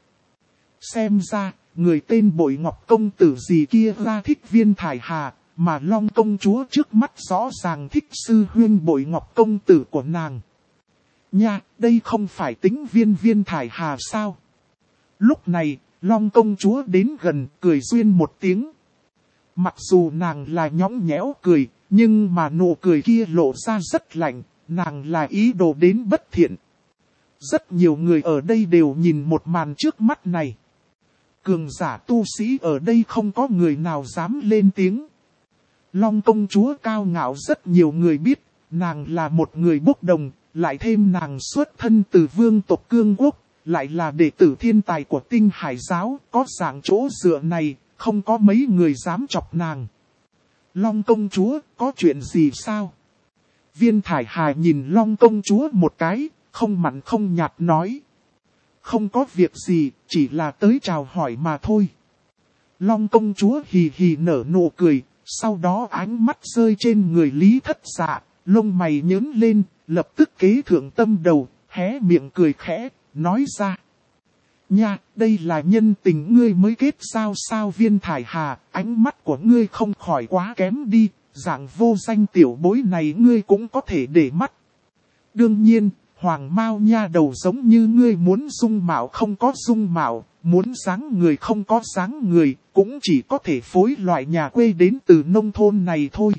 S1: Xem ra, người tên Bội Ngọc công tử gì kia ra thích Viên Thải Hà, mà Long công chúa trước mắt rõ ràng thích sư huynh Bội Ngọc công tử của nàng. Nha, đây không phải Tính Viên Thải Hà sao? Lúc này, Long công chúa đến gần, cười duyên một tiếng. Mặc dù nàng là nhõng nhẽo cười, nhưng mà nụ cười kia lộ ra rất lạnh, nàng là ý đồ đến bất thiện. Rất nhiều người ở đây đều nhìn một màn trước mắt này. Cường giả tu sĩ ở đây không có người nào dám lên tiếng. Long công chúa cao ngạo rất nhiều người biết, nàng là một người bốc đồng, lại thêm nàng xuất thân từ vương tộc cương quốc, lại là đệ tử thiên tài của Tinh Hải giáo, có dạng chỗ dựa này, không có mấy người dám chọc nàng. Long công chúa, có chuyện gì sao? Viên Thải Hà nhìn Long công chúa một cái, không mặn không nhạt nói. Không có việc gì, chỉ là tới chào hỏi mà thôi. Long công chúa hì hì nở nụ cười, sau đó ánh mắt rơi trên người Lý Thất Dạ, lông mày nhớn lên, lập tức kế thượng tâm đầu, hé miệng cười khẽ, nói ra. Nha, đây là nhân tình ngươi mới kết giao sao Viên Thải Hà, ánh mắt của ngươi không khỏi quá kém đi, dạng vô danh tiểu bối này ngươi cũng có thể để mắt. Đương nhiên, Hoàng Mao nha đầu giống như ngươi muốn dung mạo không có dung mạo, muốn dáng người không có dáng người, cũng chỉ có thể phối loại nhà quê đến từ nông thôn này thôi.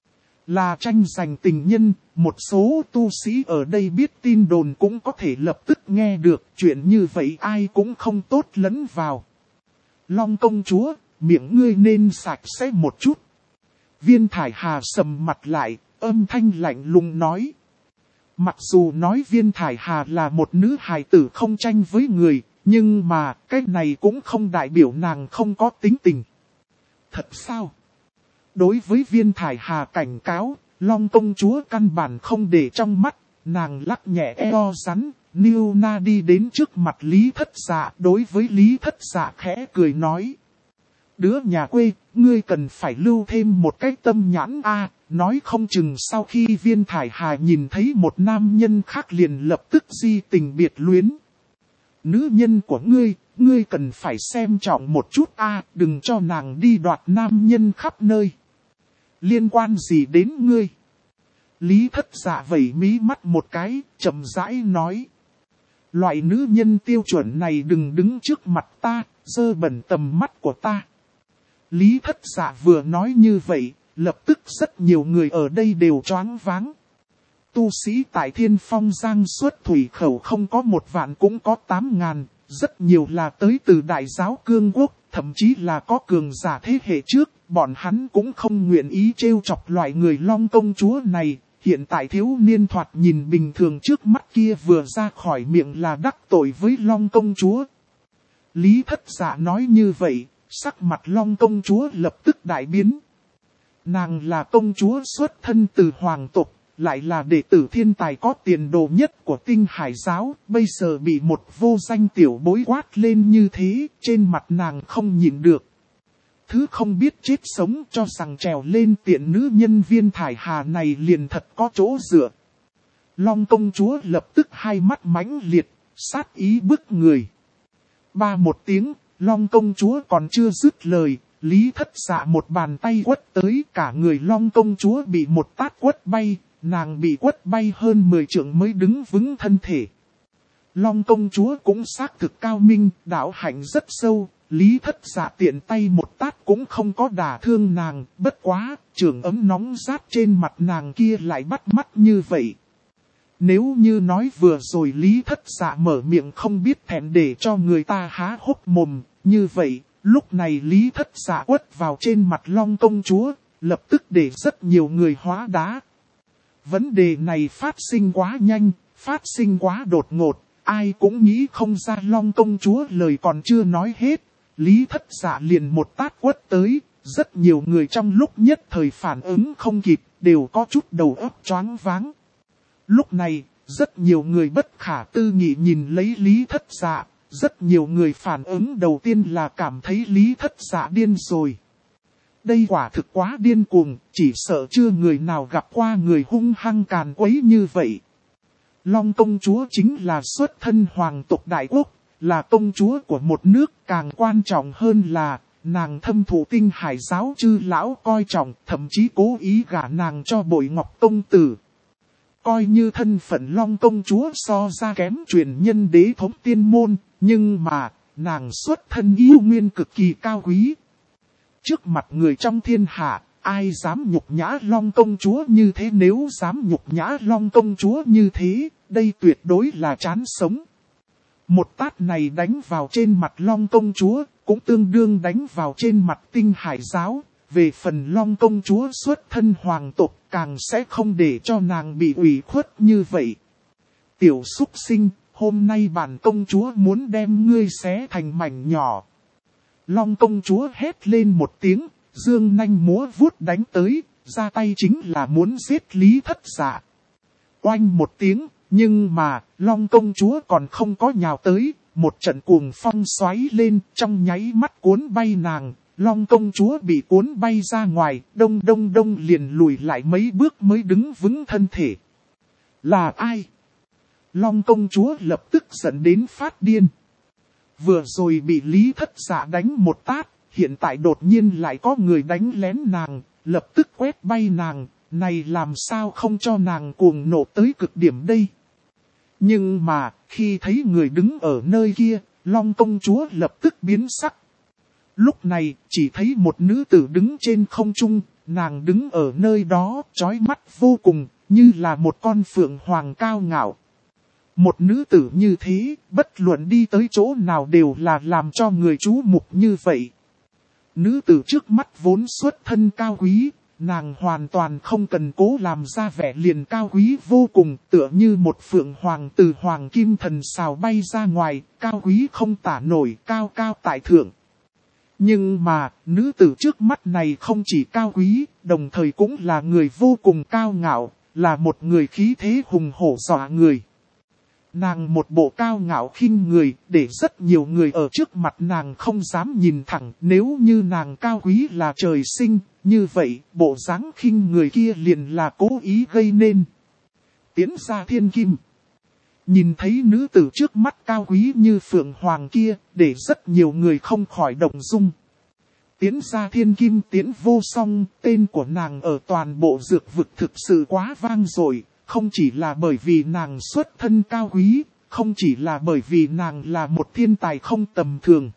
S1: Là tranh giành tình nhân, một số tu sĩ ở đây biết tin đồn cũng có thể lập tức nghe được, chuyện như vậy ai cũng không tốt lẫn vào. Long công chúa, miệng ngươi nên sạch sẽ một chút. Viên Thải Hà sầm mặt lại, âm thanh lạnh lùng nói. Mặc dù nói Viên Thải Hà là một nữ hài tử không tranh với người, nhưng mà cái này cũng không đại biểu nàng không có tính tình. Thật sao? Đối với Viên Thải Hà cảnh cáo, Long công chúa căn bản không để trong mắt, nàng lắc nhẹ eo rắn, Niu Na đi đến trước mặt Lý Thất Dạ, đối với Lý Thất Dạ khẽ cười nói. Đứa nhà quê, ngươi cần phải lưu thêm một cái tâm nhãn a, nói không chừng sau khi Viên Thải Hà nhìn thấy một nam nhân khác liền lập tức di tình biệt luyến. Nữ nhân của ngươi cần phải xem trọng một chút a, đừng cho nàng đi đoạt nam nhân khắp nơi. Liên quan gì đến ngươi? Lý Thất Dạ vẩy mí mắt một cái, chậm rãi nói. Loại nữ nhân tiêu chuẩn này đừng đứng trước mặt ta, dơ bẩn tầm mắt của ta. Lý Thất Dạ vừa nói như vậy, lập tức rất nhiều người ở đây đều choáng váng. Tu sĩ tại Thiên Phong Giang xuất thủy khẩu không có 1 vạn cũng có 8.000, rất nhiều là tới từ Đại Giáo Cương Quốc, thậm chí là có cường giả thế hệ trước, bọn hắn cũng không nguyện ý trêu chọc loại người Long công chúa này. Hiện tại thiếu niên thoạt nhìn bình thường trước mắt kia vừa ra khỏi miệng là đắc tội với Long công chúa. Lý Thất Dạ nói như vậy, sắc mặt Long công chúa lập tức đại biến. Nàng là công chúa xuất thân từ hoàng tộc, lại là đệ tử thiên tài có tiền đồ nhất của Tinh Hải giáo, bây giờ bị một vô danh tiểu bối quát lên như thế, trên mặt nàng không nhịn được. Thứ không biết chết sống cho rằng trèo lên tiện nữ nhân Viên Thải Hà này liền thật có chỗ dựa. Long công chúa lập tức hai mắt mãnh liệt, sát ý bức người. Ba một tiếng, Long công chúa còn chưa dứt lời, Lý Thất Dạ một bàn tay quất tới, cả người Long công chúa bị một tát quất bay, nàng bị quất bay hơn 10 trượng mới đứng vững thân thể. Long công chúa cũng xác thực cao minh, đạo hạnh rất sâu. Lý Thất Dạ tiện tay một tát cũng không có đả thương nàng, bất quá, trường ấm nóng rát trên mặt nàng kia lại bắt mắt như vậy. Nếu như nói vừa rồi Lý Thất Dạ mở miệng không biết thẹn để cho người ta há hốc mồm, như vậy, lúc này Lý Thất Dạ quất vào trên mặt Long công chúa, lập tức để rất nhiều người hóa đá. Vấn đề này phát sinh quá nhanh, phát sinh quá đột ngột, ai cũng nghĩ không ra Long công chúa lời còn chưa nói hết. Lý Thất Dạ liền một tát quất tới, rất nhiều người trong lúc nhất thời phản ứng không kịp, đều có chút đầu óc choáng váng. Lúc này, rất nhiều người bất khả tư nghị nhìn lấy Lý Thất Dạ, rất nhiều người phản ứng đầu tiên là cảm thấy Lý Thất Dạ điên rồi. Đây quả thực quá điên cuồng, chỉ sợ chưa người nào gặp qua người hung hăng càn quấy như vậy. Long công chúa chính là xuất thân hoàng tộc đại quốc. Là công chúa của một nước, càng quan trọng hơn là, nàng thâm thụ Tinh Hải giáo chư lão coi trọng, thậm chí cố ý gả nàng cho Bội Ngọc công tử. Coi như thân phận Long công chúa so ra kém truyền nhân đế thống tiên môn, nhưng mà, nàng xuất thân yêu nguyên cực kỳ cao quý. Trước mặt người trong thiên hạ, ai dám nhục nhã Long công chúa như thế, nếu dám nhục nhã Long công chúa như thế, đây tuyệt đối là chán sống. Một tát này đánh vào trên mặt Long công chúa, cũng tương đương đánh vào trên mặt Tinh Hải giáo. Về phần Long công chúa xuất thân hoàng tộc, càng sẽ không để cho nàng bị ủy khuất như vậy. Tiểu súc sinh, hôm nay bản công chúa muốn đem ngươi xé thành mảnh nhỏ. Long công chúa hét lên một tiếng, dương nanh múa vuốt đánh tới, ra tay chính là muốn giết Lý Thất Dạ. Oanh một tiếng. Nhưng mà, Long công chúa còn không có nhào tới, một trận cuồng phong xoáy lên, trong nháy mắt cuốn bay nàng, Long công chúa bị cuốn bay ra ngoài, đông liền lùi lại mấy bước mới đứng vững thân thể. Là ai? Long công chúa lập tức giận đến phát điên. Vừa rồi bị Lý Thất Dạ đánh một tát, hiện tại đột nhiên lại có người đánh lén nàng, lập tức quét bay nàng, này làm sao không cho nàng cuồng nộ tới cực điểm đây. Nhưng mà, khi thấy người đứng ở nơi kia, Long công chúa lập tức biến sắc. Lúc này, chỉ thấy một nữ tử đứng trên không trung, nàng đứng ở nơi đó, chói mắt vô cùng, như là một con phượng hoàng cao ngạo. Một nữ tử như thế, bất luận đi tới chỗ nào đều là làm cho người chú mục như vậy. Nữ tử trước mắt vốn xuất thân cao quý, nàng hoàn toàn không cần cố làm ra vẻ liền cao quý vô cùng, tựa như một phượng hoàng từ hoàng kim thần xào bay ra ngoài, cao quý không tả nổi, cao cao tại thượng. Nhưng mà, nữ tử trước mắt này không chỉ cao quý, đồng thời cũng là người vô cùng cao ngạo, là một người khí thế hùng hổ dọa người. Nàng một bộ cao ngạo khinh người, để rất nhiều người ở trước mặt nàng không dám nhìn thẳng. Nếu như nàng cao quý là trời sinh, như vậy bộ dáng khinh người kia liền là cố ý gây nên. Tiến ra thiên kim. Nhìn thấy nữ tử trước mắt cao quý như phượng hoàng kia, để rất nhiều người không khỏi động dung. Tiến ra thiên kim Tiễn Vô Song, tên của nàng ở toàn bộ dược vực thực sự quá vang dội. Không chỉ là bởi vì nàng xuất thân cao quý, không chỉ là bởi vì nàng là một thiên tài không tầm thường.